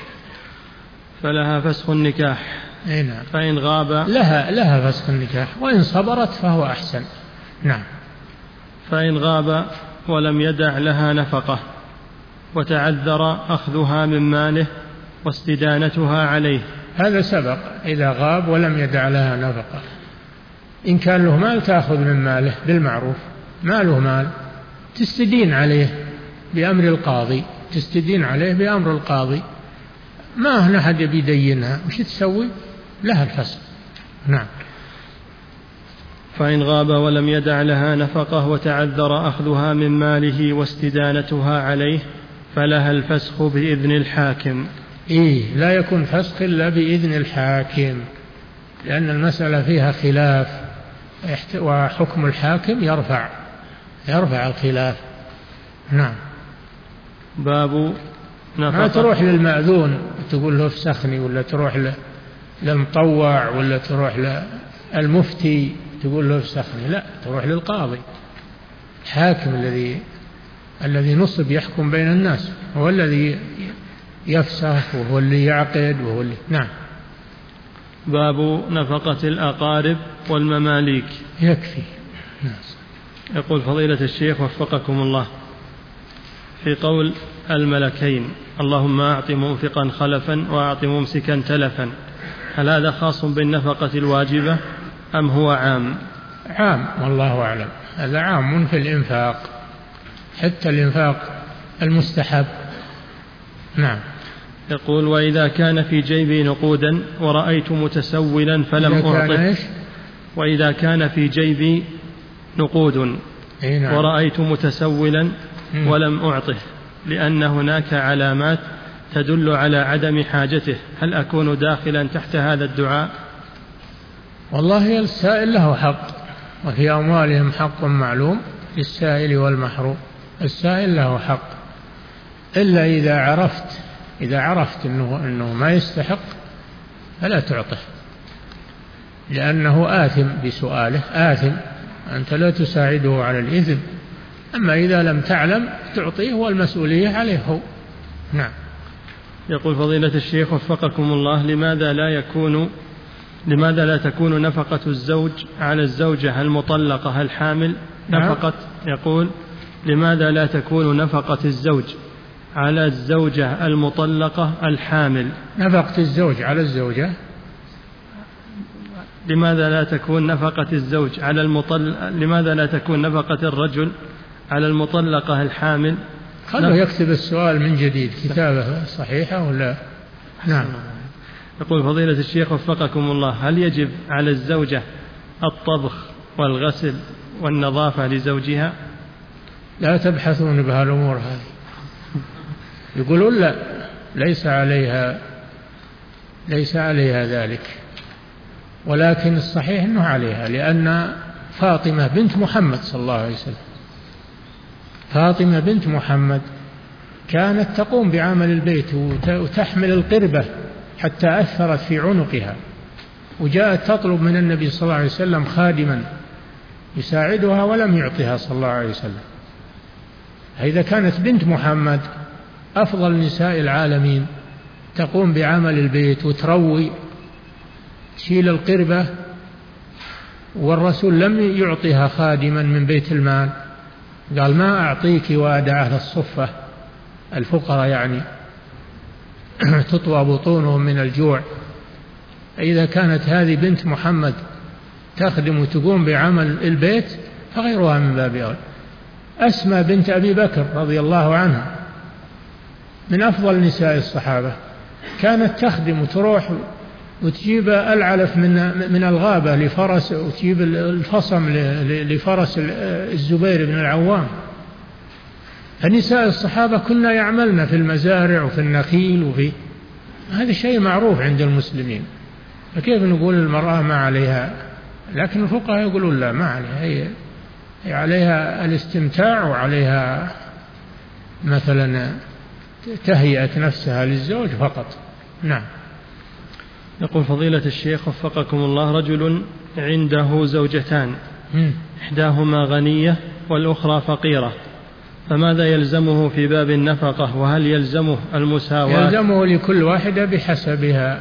فلها فسخ النكاح. أي نعم. فإن غاب لها لها فسخ النكاح، وإن صبرت فهو أحسن. نعم. فإن غاب ولم يدع لها نفقة وتعذر أخذها من ماله واستدانتها عليه. هذا سبق، إذا غاب ولم يدع لها نفقة، إن كان له مال تأخذ من ماله بالمعروف، ما له مال تستدين عليه بأمر القاضي، تستدين عليه بأمر القاضي، ما هنا أحد بيدينها، وش تسوي؟ لها الفسخ. نعم. فإن غاب ولم يدع لها نفقة وتعذر أخذها من ماله واستدانتها عليه فلها الفسخ بإذن الحاكم. إيه، لا يكون فسخ إلا بإذن الحاكم، لأن المسألة فيها خلاف، وحكم الحاكم يرفع يرفع الخلاف. نعم. باب نفقة. ما تروح للمأذون تقول له افسخني، ولا تروح للمطوع، ولا تروح للمفتي تقول له افسخني، لا، تروح للقاضي الحاكم الذي الذي نصب يحكم بين الناس، هو الذي يفسخ وهو اللي يعقد وهو اللي. نعم. باب نفقة الأقارب والمماليك. يكفي. يقول فضيلة الشيخ وفقكم الله، في قول الملكين اللهم أعط منفقا خلفا وأعط ممسكا تلفا، هل هذا خاص بالنفقة الواجبة أم هو عام؟ عام والله أعلم، هذا عام في الإنفاق، حتى الإنفاق المستحب. نعم. يقول: وإذا كان في جيبي نقودا ورأيت متسولا فلم أعطه. وإذا كان في جيبي نقود ورأيت متسولا ولم أعطه لأن هناك علامات تدل على عدم حاجته، هل أكون داخلا تحت هذا الدعاء؟ والله السائل له حق، وفي أموالهم حق معلوم للسائل والمحروم. السائل له حق، إلا إذا عرفت إذا عرفت إنه, إنه ما يستحق فلا تعطه، لأنه آثم بسؤاله، آثم، أنت لا تساعده على الإثم. أما إذا لم تعلم تعطيه والمسؤولية عليه هو. نعم. يقول: فضيلة الشيخ وفقكم الله، لماذا لا يكون لماذا لا تكون نفقة الزوج على الزوجة المطلقة الحامل نفقة يقول لماذا لا تكون نفقة الزوج على الزوجة المطلقة الحامل نفقة الزوج على الزوجة لماذا لا تكون نفقة الزوج على المطل لماذا لا تكون نفقة الرجل على المطلقة الحامل؟ خلوه يكتب السؤال من جديد، كتابة صحيحة ولا؟ نعم. يقول: فضيلة الشيخ وفقكم الله، هل يجب على الزوجة الطبخ والغسل والنظافة لزوجها؟ لا تبحثون بهالأمور هذه. يقولون لا، ليس عليها ليس عليها ذلك، ولكن الصحيح أنه عليها، لأن فاطمة بنت محمد صلى الله عليه وسلم فاطمة بنت محمد كانت تقوم بعمل البيت وتحمل القربة حتى أثرت في عنقها، وجاءت تطلب من النبي صلى الله عليه وسلم خادما يساعدها ولم يعطها صلى الله عليه وسلم. إذا كانت بنت محمد أفضل نساء العالمين تقوم بعمل البيت وتروي تشيل القربة، والرسول لم يعطها خادما من بيت المال، قال: ما أعطيك وأدع أهل الصفة الفقراء يعني تطوى بطونهم من الجوع. إذا كانت هذه بنت محمد تخدم وتقوم بعمل البيت فغيرها من باب أولى. أسمى بنت أبي بكر رضي الله عنها من أفضل نساء الصحابة، كانت تخدم وتروح وتجيب العلف من من الغابة لفرس، وتجيب الفصم لفرس الزبير بن العوام. فنساء الصحابة كنا يعملن في المزارع وفي النخيل، وفي هذا شيء معروف عند المسلمين، فكيف نقول المرأة ما عليها؟ لكن الفقهاء يقولون لا، ما عليها، هي, هي عليها الاستمتاع، وعليها مثلا تهيئة نفسها للزوج فقط. نعم. يقول: فضيلة الشيخ وفقكم الله، رجل عنده زوجتان إحداهما غنية والأخرى فقيرة، فماذا يلزمه في باب النفقة؟ وهل يلزمه المساواة؟ يلزمه لكل واحدة بحسبها.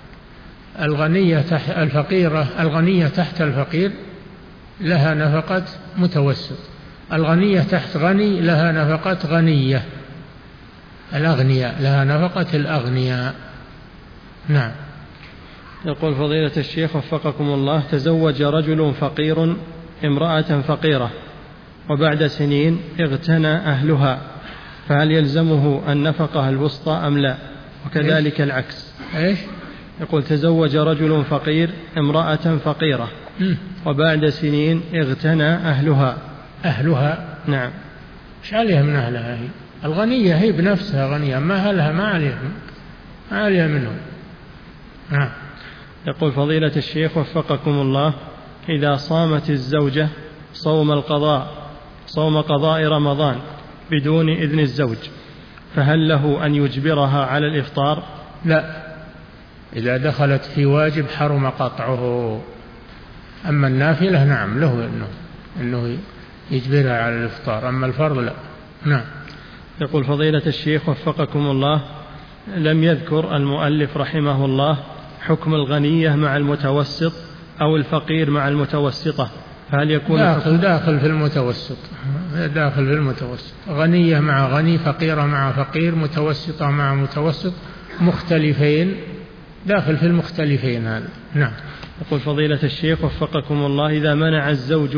الغنية تحت الفقيرة الغنية تحت الفقير لها نفقة متوسط، الغنية تحت غني لها نفقة غنية، الأغنياء لها نفقة الأغنياء. نعم. يقول: فضيلة الشيخ وفقكم الله، تزوج رجل فقير امرأة فقيرة وبعد سنين اغتنى أهلها، فهل يلزمه النفقة الوسطى أم لا؟ وكذلك إيش؟ العكس. إيش؟ يقول: تزوج رجل فقير امرأة فقيرة م. وبعد سنين اغتنى أهلها. أهلها؟ نعم. إيش عليها من أهلها؟ هي الغنية، هي بنفسها غنية، ما أهلها ما عليها ما عليها منهم. نعم. يقول: فضيلة الشيخ وفقكم الله، إذا صامت الزوجة صوم القضاء صوم قضاء رمضان بدون إذن الزوج، فهل له أن يجبرها على الإفطار؟ لا، إذا دخلت في واجب حرم قطعه. أما النافلة نعم له إنه, إنه يجبرها على الإفطار، أما الفرض لا. نعم. يقول: فضيلة الشيخ وفقكم الله، لم يذكر المؤلف رحمه الله حكم الغنية مع المتوسط أو الفقير مع المتوسطة، فهل يكون داخل داخل في المتوسط داخل في المتوسط غنية مع غني، فقيرة مع فقير، متوسطة مع متوسط، مختلفين داخل في المختلفين هذا. نعم. يقول: فضيلة الشيخ وفقكم الله، إذا منع الزوج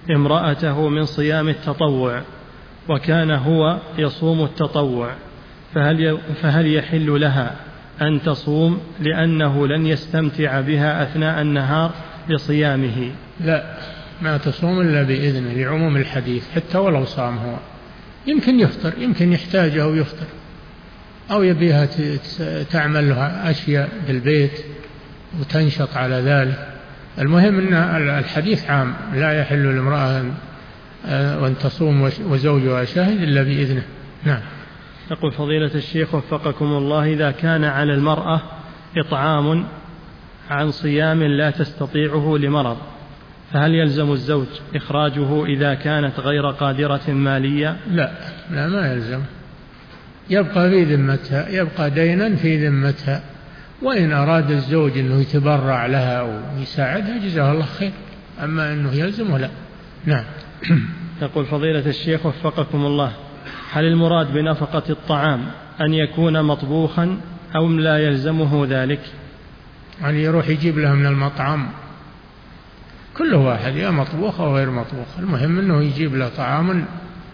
امرأته من صيام التطوع وكان هو يصوم التطوع، فهل, فهل يحل لها أن تصوم لأنه لن يستمتع بها أثناء النهار لصيامه؟ لا، ما تصوم إلا بإذنه لعموم الحديث، حتى ولو صام هو. يمكن يفطر، يمكن يحتاجه ويفطر، أو يبيها تعمل لها أشياء بالبيت وتنشط على ذلك. المهم أن الحديث عام، لا يحل لامرأة وأن تصوم وزوجها شاهد إلا بإذنه. نعم. يقول فضيلة الشيخ وفقكم الله: إذا كان على المرأة إطعام عن صيام لا تستطيعه لمرض، فهل يلزم الزوج إخراجه إذا كانت غير قادرة ماليا؟ لا لا، ما يلزم، يبقى في ذمتها، يبقى دينا في ذمتها. وإن أراد الزوج أنه يتبرع لها ويساعدها جزاه الله خير، أما أنه يلزمه لا. نعم. يقول فضيلة الشيخ وفقكم الله: هل المراد بنفقة الطعام أن يكون مطبوخا أو لا يلزمه ذلك؟ يعني يروح يجيب له من المطعم، كل واحد يا مطبوخ أو غير مطبوخ، المهم أنه يجيب له طعاما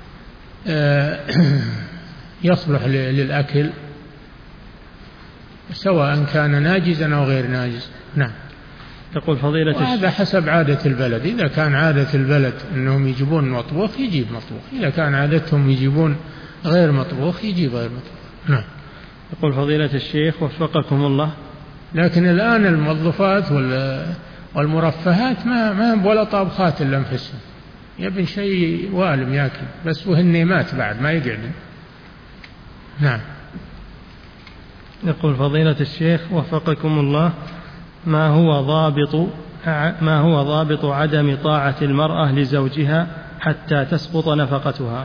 يصلح للأكل، سواء كان ناجزا أو غير ناجز. نعم. تقول فضيلة الشيخ: وهذا حسب عادة البلد، إذا كان عادة البلد أنهم يجيبون مطبوخ يجيب مطبوخ، إذا كان عادتهم يجيبون غير مطبوخ يجيب غير مطبوخ. نعم. يقول فضيلة الشيخ وفقكم الله: لكن الآن الموظفات والمرفهات ما ما ولا طابخات إلا أنفسهم، يبن شيء والم ياكل بس، وهن مات بعد ما يقعد. نعم. يقول فضيلة الشيخ وفقكم الله: ما هو ضابط ما هو ضابط عدم طاعة المرأة لزوجها حتى تسقط نفقتها؟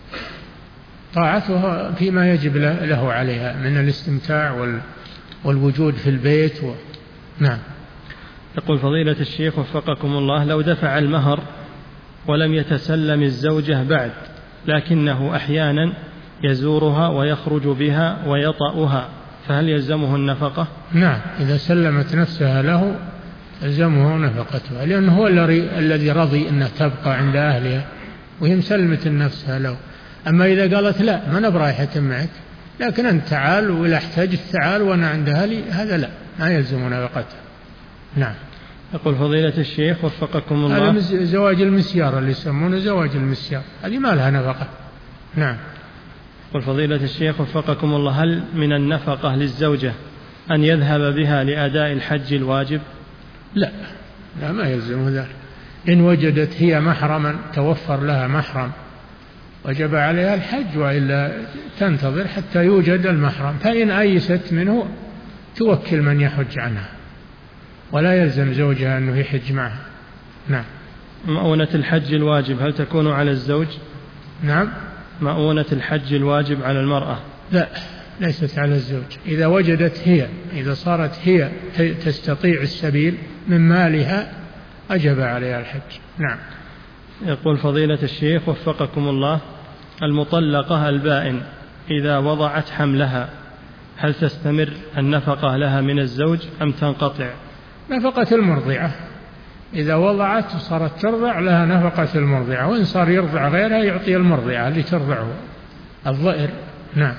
طاعتها فيما يجب له عليها من الاستمتاع والوجود في البيت و... نعم. يقول فضيلة الشيخ وفقكم الله: لو دفع المهر ولم يتسلم الزوجة بعد، لكنه أحيانا يزورها ويخرج بها ويطأها، فهل يلزمه النفقة؟ نعم، إذا سلمت نفسها له يلزمه نفقتها، لأنه هو الذي رضي أنها تبقى عند أهلها وهي مسلمة نفسها له. أما إذا قالت لا، ما نبرايحة معك، لكن أنت تعال ولا احتجت تعال وأنا عند أهلي، هذا لا، ما يلزم نفقتها. نعم. يقول فضيلة الشيخ وفقكم الله: هذا زواج المسيار اللي يسمونه زواج المسيار، هذه ما لها نفقة. نعم. يقول فضيلة الشيخ وفقكم الله: هل من النفقة للزوجة أن يذهب بها لأداء الحج الواجب؟ لا لا، ما يلزم ذلك. إن وجدت هي محرما، توفر لها محرم، وجب عليها الحج، وإلا تنتظر حتى يوجد المحرم، فإن أيست منه توكل من يحج عنها، ولا يلزم زوجها أنه يحج معها. نعم. مؤونة الحج الواجب هل تكون على الزوج؟ نعم. مؤونة الحج الواجب على المرأة؟ لا، ليست على الزوج. إذا وجدت هي، إذا صارت هي تستطيع السبيل من مالها أجب عليها الحج. نعم. يقول فضيلة الشيخ وفقكم الله: المطلقة البائن إذا وضعت حملها هل تستمر النفقة لها من الزوج أم تنقطع؟ نفقة المرضعة، إذا وضعت وصارت ترضع لها نفقة المرضعة، وإن صار يرضع غيرها يعطي المرضعة اللي ترضعه الضئر. نعم.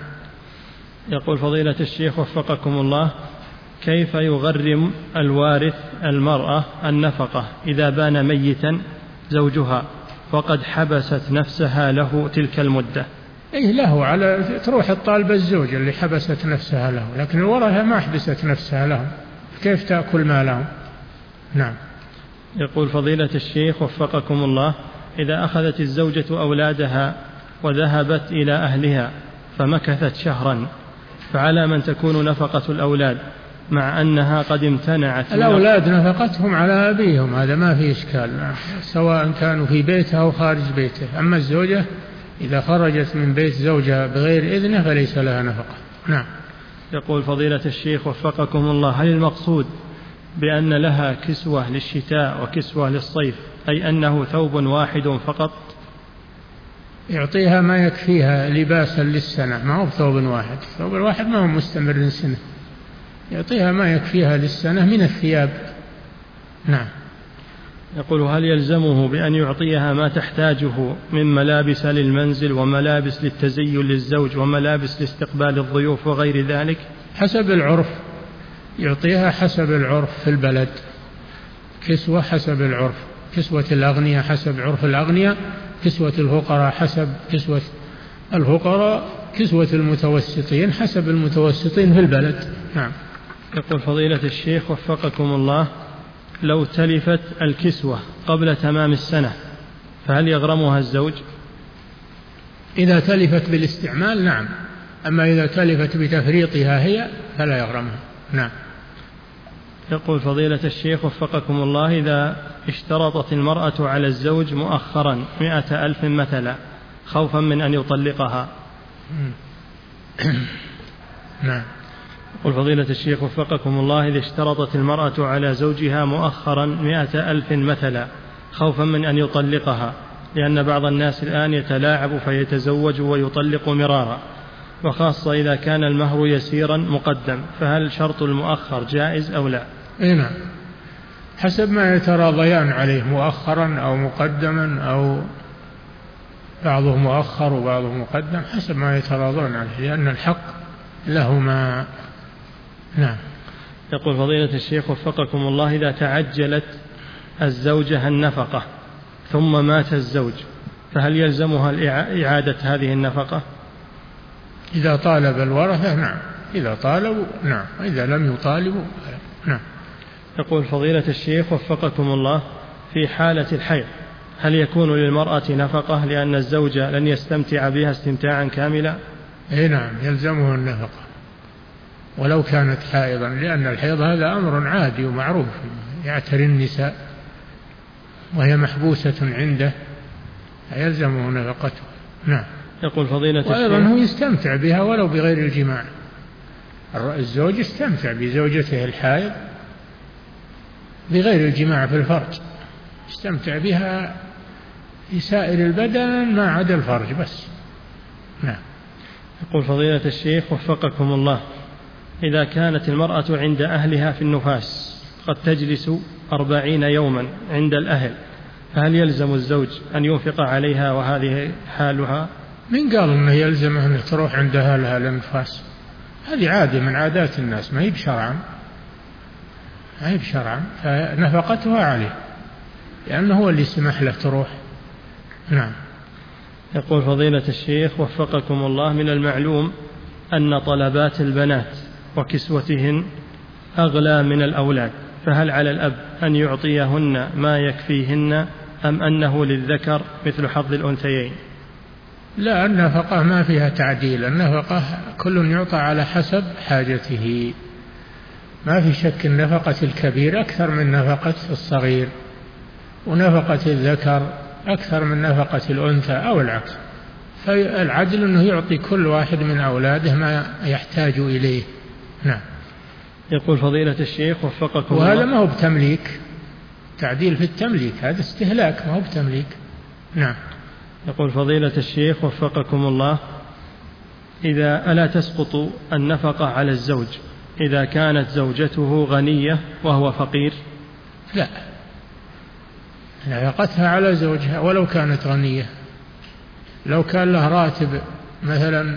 يقول فضيلة الشيخ وفقكم الله: كيف يغرم الوارث المرأة النفقة إذا بان ميتا زوجها وقد حبست نفسها له تلك المدة؟ إيه، له على تروح الطالبة الزوجة اللي حبست نفسها له، لكن الورثة ما حبست نفسها لهم، كيف تأكل مالهم؟ نعم. يقول فضيلة الشيخ وفقكم الله: إذا أخذت الزوجة أولادها وذهبت إلى أهلها فمكثت شهرا، فعلى من تكون نفقة الأولاد مع أنها قد امتنعت؟ الأولاد نفقتهم على أبيهم، هذا ما في إشكال، سواء كانوا في بيته أو خارج بيته. أما الزوجة إذا خرجت من بيت زوجها بغير إذنه فليس لها نفقة. نعم. يقول فضيلة الشيخ وفقكم الله: هل المقصود بأن لها كسوة للشتاء وكسوة للصيف، أي أنه ثوب واحد فقط؟ يعطيها ما يكفيها لباسا للسنة، ما هو ثوب واحد، ثوب الواحد ما هو مستمر سنة، يعطيها ما يكفيها للسنة من الثياب. نعم. يقول هل يلزمه بأن يعطيها ما تحتاجه من ملابس للمنزل وملابس للتزين للزوج وملابس لاستقبال الضيوف وغير ذلك؟ حسب العرف، يعطيها حسب العرف في البلد، كسوة حسب العرف، كسوة الأغنياء حسب عرف الأغنياء، كسوة الفقراء حسب كسوة الفقراء، كسوة المتوسطين حسب المتوسطين في البلد. نعم. يقول فضيلة الشيخ وفقكم الله، لو تلفت الكسوة قبل تمام السنة فهل يغرمها الزوج؟ إذا تلفت بالاستعمال نعم، أما إذا تلفت بتفريطها هي فلا يغرمها. نعم. يقول فضيلة الشيخ وفقكم الله، إذا اشترطت المرأة على الزوج مؤخرا مئة ألف مثلا خوفا من أن يطلقها. نعم. يقول فضيلة الشيخ وفقكم الله، إذا اشترطت المرأة على زوجها مؤخرا مئة ألف مثلا خوفا من أن يطلقها، لأن بعض الناس الآن يتلاعب فيتزوج ويطلق مرارا، وخاصة إذا كان المهر يسيرا مقدم، فهل شرط المؤخر جائز أو لا؟ إيه نعم، حسب ما يتراضيان عليه، مؤخرا أو مقدما أو بعضه مؤخر وبعضه مقدم، حسب ما يتراضون عليه، لأن الحق لهما. نعم. يقول فضيلة الشيخ وفقكم الله، إذا تعجلت الزوجة النفقة ثم مات الزوج فهل يلزمها إعادة هذه النفقة؟ إذا طالب الورثة نعم، إذا طالبوا نعم، وإذا لم يطالبوا نعم. يقول فضيلة الشيخ وفقكم الله، في حالة الحيض هل يكون للمرأة نفقة لأن الزوج لن يستمتع بها استمتاعا كاملا؟ إيه نعم، يلزمه النفقة ولو كانت حائضا، لأن الحيض هذا أمر عادي ومعروف يعتري النساء وهي محبوسة عنده، يلزمه نفقته. نعم. يقول فضيلة الشيخ، وأيضا هو يستمتع بها ولو بغير الجماع، الزوج يستمتع بزوجته الحائض بغير الجماع في الفرج، يستمتع بها في سائر البدن ما عدا الفرج بس. نعم. يقول فضيلة الشيخ وفقكم الله، إذا كانت المرأة عند أهلها في النفاس قد تجلس أربعين يوما عند الأهل، فهل يلزم الزوج أن ينفق عليها وهذه حالها؟ من قال أنه يلزمه أن تروح عند أهلها للنفاس؟ هذه عادة من عادات الناس، ما هي بشرعا، ما هي بشرعا، فنفقتها عليه لأنه هو اللي سمح له تروح. نعم. يقول فضيلة الشيخ وفقكم الله، من المعلوم أن طلبات البنات وكسوتهن أغلى من الأولاد، فهل على الأب أن يعطيهن ما يكفيهن أم أنه للذكر مثل حظ الأنثيين؟ لا، النفقة ما فيها تعديل، النفقة كل يعطى على حسب حاجته، ما في شك النفقة الكبير أكثر من نفقة الصغير، ونفقة الذكر أكثر من نفقة الأنثى أو العكس، فالعدل أنه يعطي كل واحد من أولاده ما يحتاج إليه. نعم. يقول فضيلة الشيخ وفقكم الله، وهذا ما هو بتمليك، تعديل في التمليك، هذا استهلاك ما هو بتمليك. نعم. يقول فضيلة الشيخ وفقكم الله، إذا ألا تسقط النفقة على الزوج إذا كانت زوجته غنية وهو فقير؟ لا، نفقتها على زوجها ولو كانت غنية، لو كان له راتب مثلا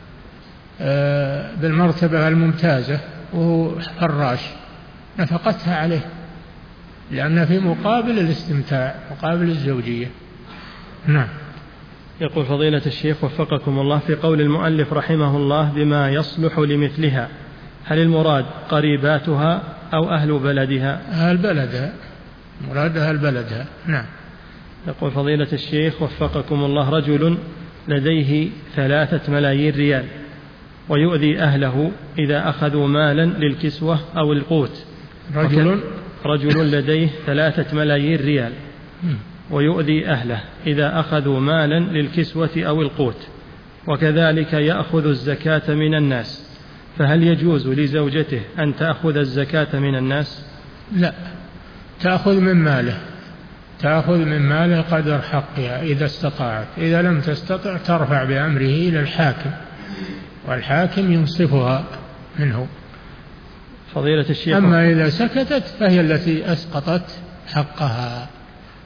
بالمرتبة الممتازة وهو فراش نفقتها عليه، لأن في مقابل الاستمتاع، مقابل الزوجية. نعم. يقول فضيلة الشيخ وفقكم الله، في قول المؤلف رحمه الله بما يصلح لمثلها، هل المراد قريباتها أو أهل بلدها؟ أهل بلدها، مرادها بلدها. نعم. يقول فضيلة الشيخ وفقكم الله، رجل لديه ثلاثة ملايين ريال ويؤذي أهله إذا أخذوا مالا للكسوة أو القوت. رجل رجل لديه ثلاثة ملايين ريال ويؤذي أهله إذا أخذوا مالا للكسوة أو القوت، وكذلك يأخذ الزكاة من الناس، فهل يجوز لزوجته أن تأخذ الزكاة من الناس؟ لا، تأخذ من ماله، تأخذ من ماله قدر حقها إذا استطاعت، إذا لم تستطع ترفع بأمره إلى الحاكم والحاكم ينصفها منه. فضيلة الشيخ، أما إذا سكتت فهي التي أسقطت حقها.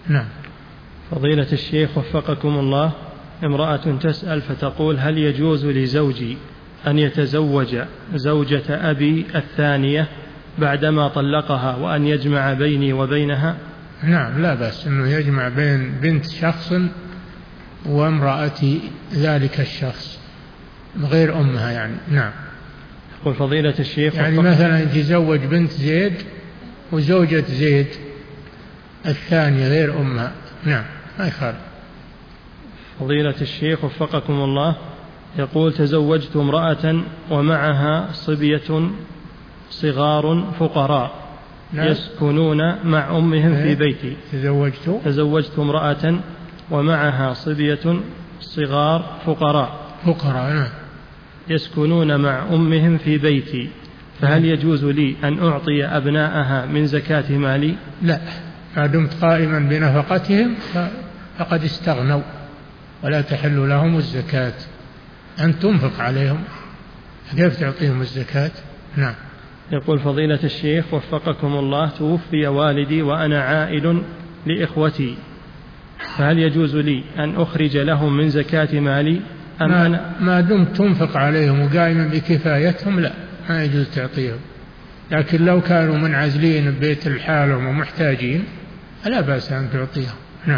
نعم. فضيلة الشيخ وفقكم الله، امرأة تسأل فتقول: هل يجوز لزوجي أن يتزوج زوجة أبي الثانية بعدما طلقها وأن يجمع بيني وبينها؟ نعم، لا بأس أنه يجمع بين بنت شخص وامرأة ذلك الشخص غير أمها يعني. نعم. يقول فضيلة الشيخ يعني مثلا يتزوج بنت زيد وزوجة زيد الثانية غير أمها. نعم، ما يخالف. فضيلة الشيخ وفقكم الله، يقول: تزوجت امرأة ومعها صبية صغار فقراء نعم. يسكنون مع أمهم في بيتي. تزوجت تزوجت امرأة ومعها صبية صغار فقراء فقراء نعم. يسكنون مع أمهم في بيتي، فهل يجوز لي أن أعطي أبناءها من زكاة مالي؟ لا، ما دمت قائما بنفقتهم فقد استغنوا ولا تحل لهم الزكاة. أن تنفق عليهم، كيف تعطيهم الزكاة؟ نعم. يقول فضيلة الشيخ وفقكم الله: توفي والدي وأنا عائل لإخوتي، فهل يجوز لي أن أخرج لهم من زكاة مالي أم ما, أنا ما دمت تنفق عليهم وقائما بكفايتهم لا، ما يجوز تعطيهم. لكن لو كانوا منعزلين ببيت الحالهم ومحتاجين لا بأس أن تعطيهم. نعم.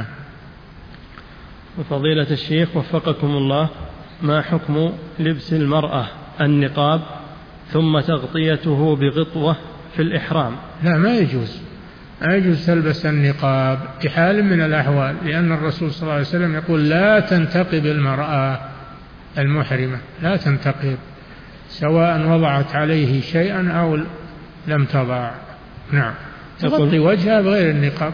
وفضيلة الشيخ وفقكم الله، ما حكم لبس المرأة النقاب ثم تغطيته بغطوة في الإحرام؟ لا، ما يجوز، ما يجوز تلبس النقاب في حال من الأحوال، لأن الرسول صلى الله عليه وسلم يقول: لا تنتقب المرأة المحرمة، لا تنتقب سواء وضعت عليه شيئا أو لم تضع. نعم. تغطي وجهها بغير النقاب،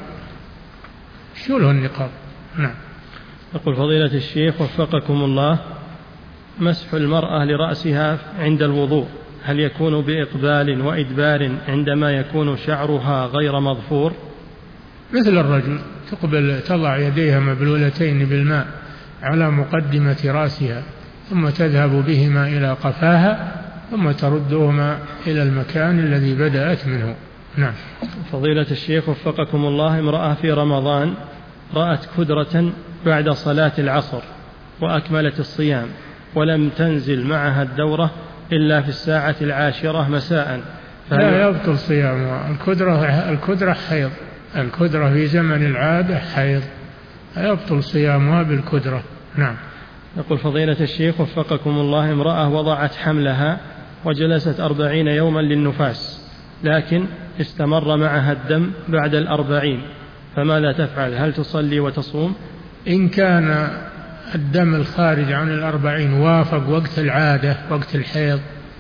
شو له النقاب؟ نعم. يقول فضيلة الشيخ وفقكم الله: مسح المرأة لرأسها عند الوضوء هل يكون بإقبال وإدبار عندما يكون شعرها غير مظفور؟ مثل الرجل، تقبل تضع يديها مبلولتين بالماء على مقدمة رأسها ثم تذهب بهما إلى قفاها ثم تردهما إلى المكان الذي بدأت منه. نعم. فضيلة الشيخ وفقكم الله، امرأة في رمضان رأت كدرة بعد صلاة العصر وأكملت الصيام ولم تنزل معها الدورة إلا في الساعة العاشرة مساء، لا يبطل صيامها. الكدرة الكدرة حيض، الكدرة في زمن العادة حيض، يبطل صيامها بالكدرة. نعم. يقول فضيلة الشيخ وفقكم الله، امرأة وضعت حملها وجلست أربعين يوما للنفاس لكن استمر معها الدم بعد الأربعين، فماذا تفعل؟ هل تصلي وتصوم؟ إن كان الدم الخارج عن الأربعين وافق وقت العادة، وقت الحيض،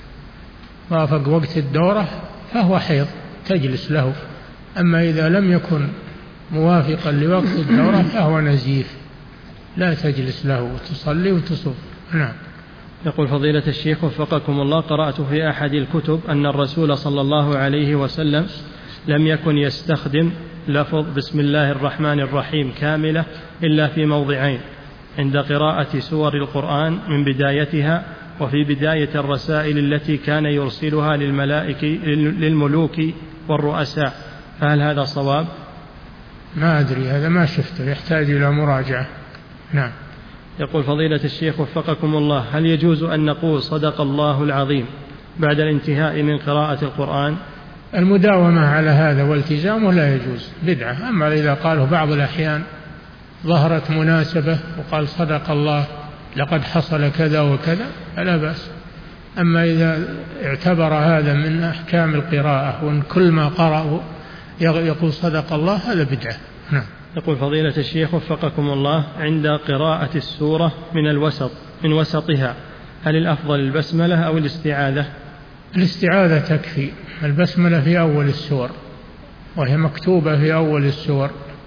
وافق وقت الدورة، فهو حيض تجلس له. أما إذا لم يكن موافقا لوقت الدورة فهو نزيف، لا تجلس له وتصلي وتصوم. نعم. يقول فضيلة الشيخ وفقكم الله، قرأت في أحد الكتب أن الرسول صلى الله عليه وسلم لم يكن يستخدم لفظ بسم الله الرحمن الرحيم كاملة إلا في موضعين: عند قراءة سور القرآن من بدايتها، وفي بداية الرسائل التي كان يرسلها للملائكة للملوك والرؤساء، فهل هذا صواب؟ ما أدري، هذا ما شفته، يحتاج إلى مراجعة. نعم. يقول فضيلة الشيخ وفقكم الله، هل يجوز أن نقول صدق الله العظيم بعد الانتهاء من قراءة القرآن؟ المداومة على هذا والتزامه لا يجوز، بدعة. أما إذا قاله بعض الأحيان ظهرت مناسبة وقال صدق الله لقد حصل كذا وكذا فلا بأس. أما إذا اعتبر هذا من أحكام القراءة وأن كل ما قرأه يقول صدق الله، هذا بدعة. نعم. يقول فضيلة الشيخ وفقكم الله، عند قراءة السورة من الوسط من وسطها هل الأفضل البسملة أو الاستعاذة؟ الاستعاذة تكفي، البسملة في أول السور وهي مكتوبة في أول السور،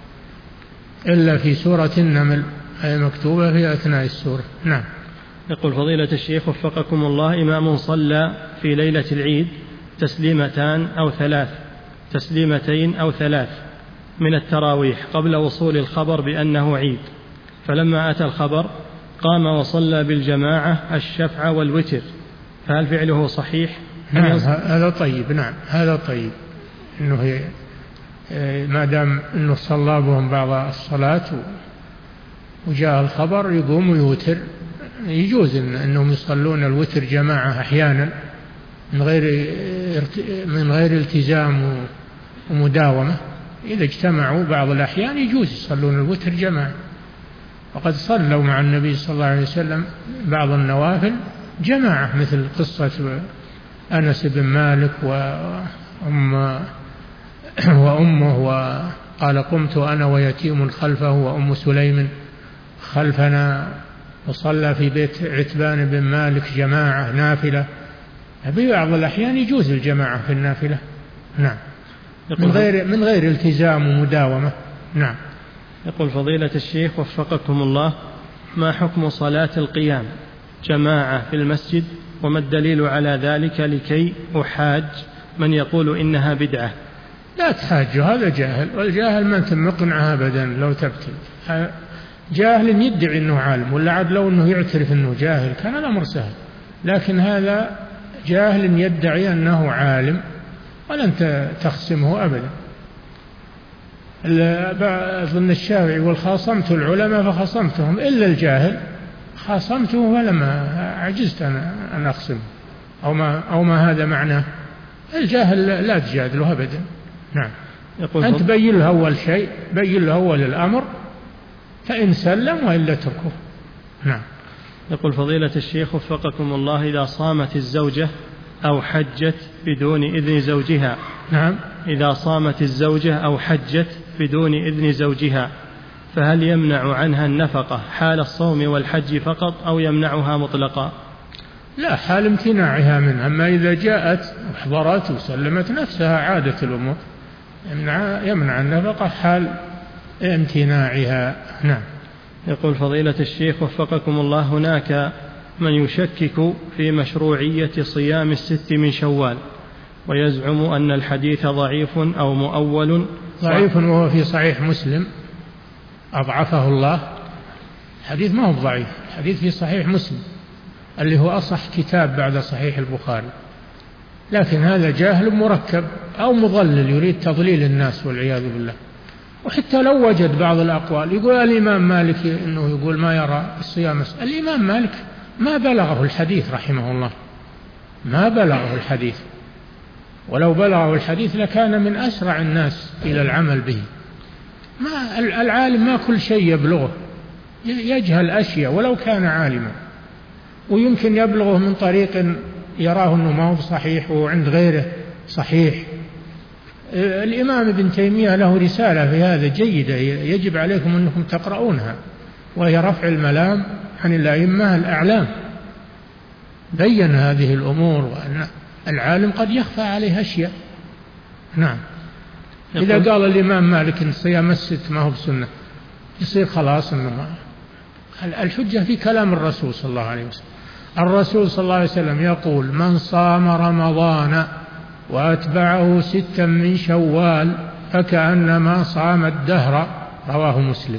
إلا في سورة النمل هي مكتوبة في أثناء السورة. نعم. يقول فضيلة الشيخ وفقكم الله، إمام صلى في ليلة العيد تسليمتان أو ثلاث تسليمتين أو ثلاث من التراويح قبل وصول الخبر بأنه عيد، فلما أتى الخبر قام وصلى بالجماعة الشفع والوتر، فهل فعله صحيح؟ نعم، هذا طيب. نعم، هذا طيب، إنه ما دام أنه صلى بهم بعض الصلاة وجاء الخبر يقوم ويوتر، يجوز أنهم يصلون الوتر جماعة أحيانا من غير من غير التزام ومداومة. إذا اجتمعوا بعض الأحيان يجوز يصلون الوتر جماعة، وقد صلوا مع النبي صلى الله عليه وسلم بعض النوافل جماعة، مثل قصة أنس بن مالك وأم وأمه، وقال قمت أنا ويتيم خلفه وأم سليم خلفنا، وصلى في بيت عتبان بن مالك جماعة نافلة. ببعض الأحيان يجوز الجماعة في النافلة، نعم، من غير من غير التزام ومداومة. نعم. يقول فضيلة الشيخ وفقكم الله: ما حكم صلاة القيام جماعة في المسجد، وما الدليل على ذلك لكي أحاج من يقول إنها بدعة؟ لا تحاج، هذا جاهل، والجاهل ما أنت مقنعه أبدا. لو تبتل جاهل يدعي أنه عالم، ولا عاد لو أنه يعترف أنه جاهل كان الأمر سهل، لكن هذا جاهل يدعي أنه عالم ولن تخصمه أبدا. أظن الشافعي يقول: خاصمت العلماء فخصمتهم إلا الجاهل خاصمته فلما عجزت أنا أن أخصمه، أو ما, أو ما هذا معناه. الجاهل لا تجادله أبدا. نعم. أنت بين له أول شيء، بين له أول الأمر، فإن سلم وإلا اتركه. نعم. يقول فضيلة الشيخ وفقكم الله: إذا صامت الزوجة أو حجت بدون إذن زوجها. نعم. إذا صامت الزوجة أو حجت بدون إذن زوجها، فهل يمنع عنها النفقة حال الصوم والحج فقط، أو يمنعها مطلقا؟ لا، حال امتناعها منها. أما إذا جاءت وحضرت وسلمت نفسها عادة الأمور، يمنع, يمنع النفقة حال امتناعها. نعم. يقول فضيلة الشيخ وفقكم الله: هناك من يشكك في مشروعية صيام الست من شوال، ويزعم أن الحديث ضعيف أو مؤول. ضعيف وهو في صحيح مسلم أضعفه الله. الحديث ما هو ضعيف، الحديث في صحيح مسلم اللي هو أصح كتاب بعد صحيح البخاري، لكن هذا جاهل مركب أو مضلل يريد تضليل الناس والعياذ بالله. وحتى لو وجد بعض الأقوال، يقول الإمام مالك إنه يقول ما يرى الصيام. الإمام مالك ما بلغه الحديث رحمه الله، ما بلغه الحديث، ولو بلغه الحديث لكان من أسرع الناس إلى العمل به. ما العالم ما كل شيء يبلغه، يجهل أشياء ولو كان عالما، ويمكن يبلغه من طريق يراه أنه ما هو صحيح وعند غيره صحيح. الإمام ابن تيمية له رسالة في هذا جيدة، يجب عليكم أنكم تقرؤونها، وهي رفع الملام عن الأئمة الأعلام. بين هذه الأمور، وأن العالم قد يخفى عليه أشياء. نعم. إذا قال الإمام مالك إن صيام الست ما هو بسنة، يصير خلاص إنه الحجة في كلام الرسول صلى الله عليه وسلم. الرسول صلى الله عليه وسلم يقول: من صام رمضان وأتبعه ستا من شوال فكأنما صام الدهر، رواه مسلم.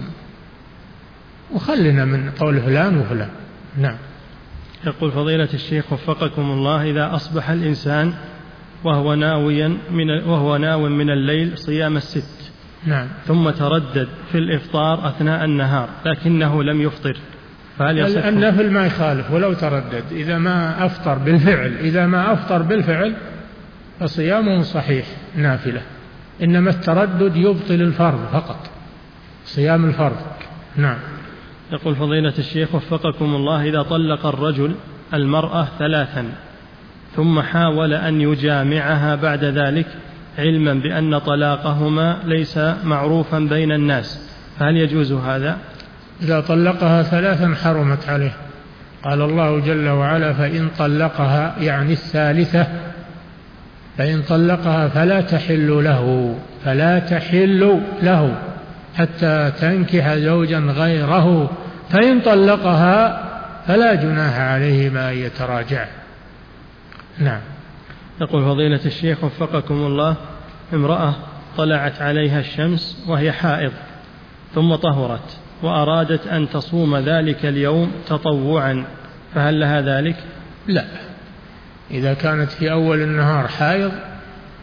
وخلنا من قول فلان وفلان. نعم. يقول فضيلة الشيخ وفقكم الله: إذا أصبح الإنسان وهو ناويا من وهو ناو من الليل صيام الست، نعم، ثم تردد في الإفطار أثناء النهار لكنه لم يفطر، فهل يصح؟ النفل ما يخالف ولو تردد، إذا ما أفطر بالفعل، إذا ما أفطر بالفعل فصيامه صحيح نافلة، إنما التردد يبطل الفرض فقط، صيام الفرض. نعم. يقول فضيلة الشيخ وفقكم الله: إذا طلق الرجل المرأة ثلاثا ثم حاول أن يجامعها بعد ذلك علما بأن طلاقهما ليس معروفا بين الناس، فهل يجوز هذا؟ إذا طلقها ثلاثا حرمت عليه. قال الله جل وعلا: فإن طلقها، يعني الثالثة، فإن طلقها فلا تحل له فلا تحل له حتى تنكح زوجا غيره، فإن طلقها فلا جناح عليهما أن يتراجع. نعم. يقول فضيلة الشيخ وفقكم الله: امرأة طلعت عليها الشمس وهي حائض ثم طهرت وأرادت أن تصوم ذلك اليوم تطوعا، فهل لها ذلك؟ لا، إذا كانت في أول النهار حائض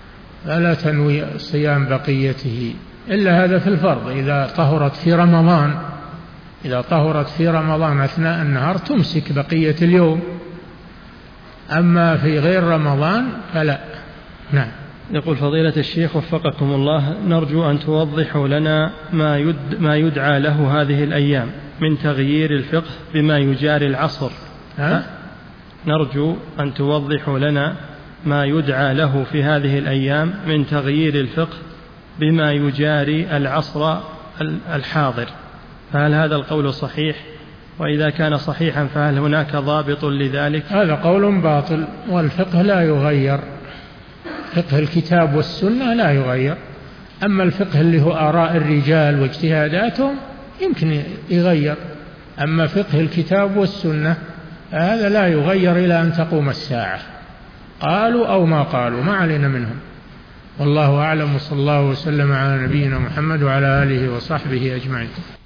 فلا تنوي صيام بقيته إلا هذا في الفرض. إذا طهرت في رمضان إذا طهرت في رمضان أثناء النهار تمسك بقية اليوم، أما في غير رمضان فلا. نعم. يقول فضيلة الشيخ وفقكم الله، نرجو أن توضحوا لنا ما, يد ما يدعى له هذه الأيام من تغيير الفقه بما يجاري العصر. ها؟ نرجو أن توضحوا لنا ما يدعى له في هذه الأيام من تغيير الفقه بما يجاري العصر الحاضر، فهل هذا القول صحيح؟ وإذا كان صحيحا فهل هناك ضابط لذلك؟ هذا قول باطل، والفقه لا يغير، فقه الكتاب والسنة لا يغير. أما الفقه اللي هو آراء الرجال واجتهاداتهم يمكن يغير، أما فقه الكتاب والسنة هذا لا يغير إلى أن تقوم الساعة، قالوا أو ما قالوا، ما علينا منهم. والله أعلم، وصلى الله وسلم على نبينا محمد وعلى آله وصحبه أجمعين.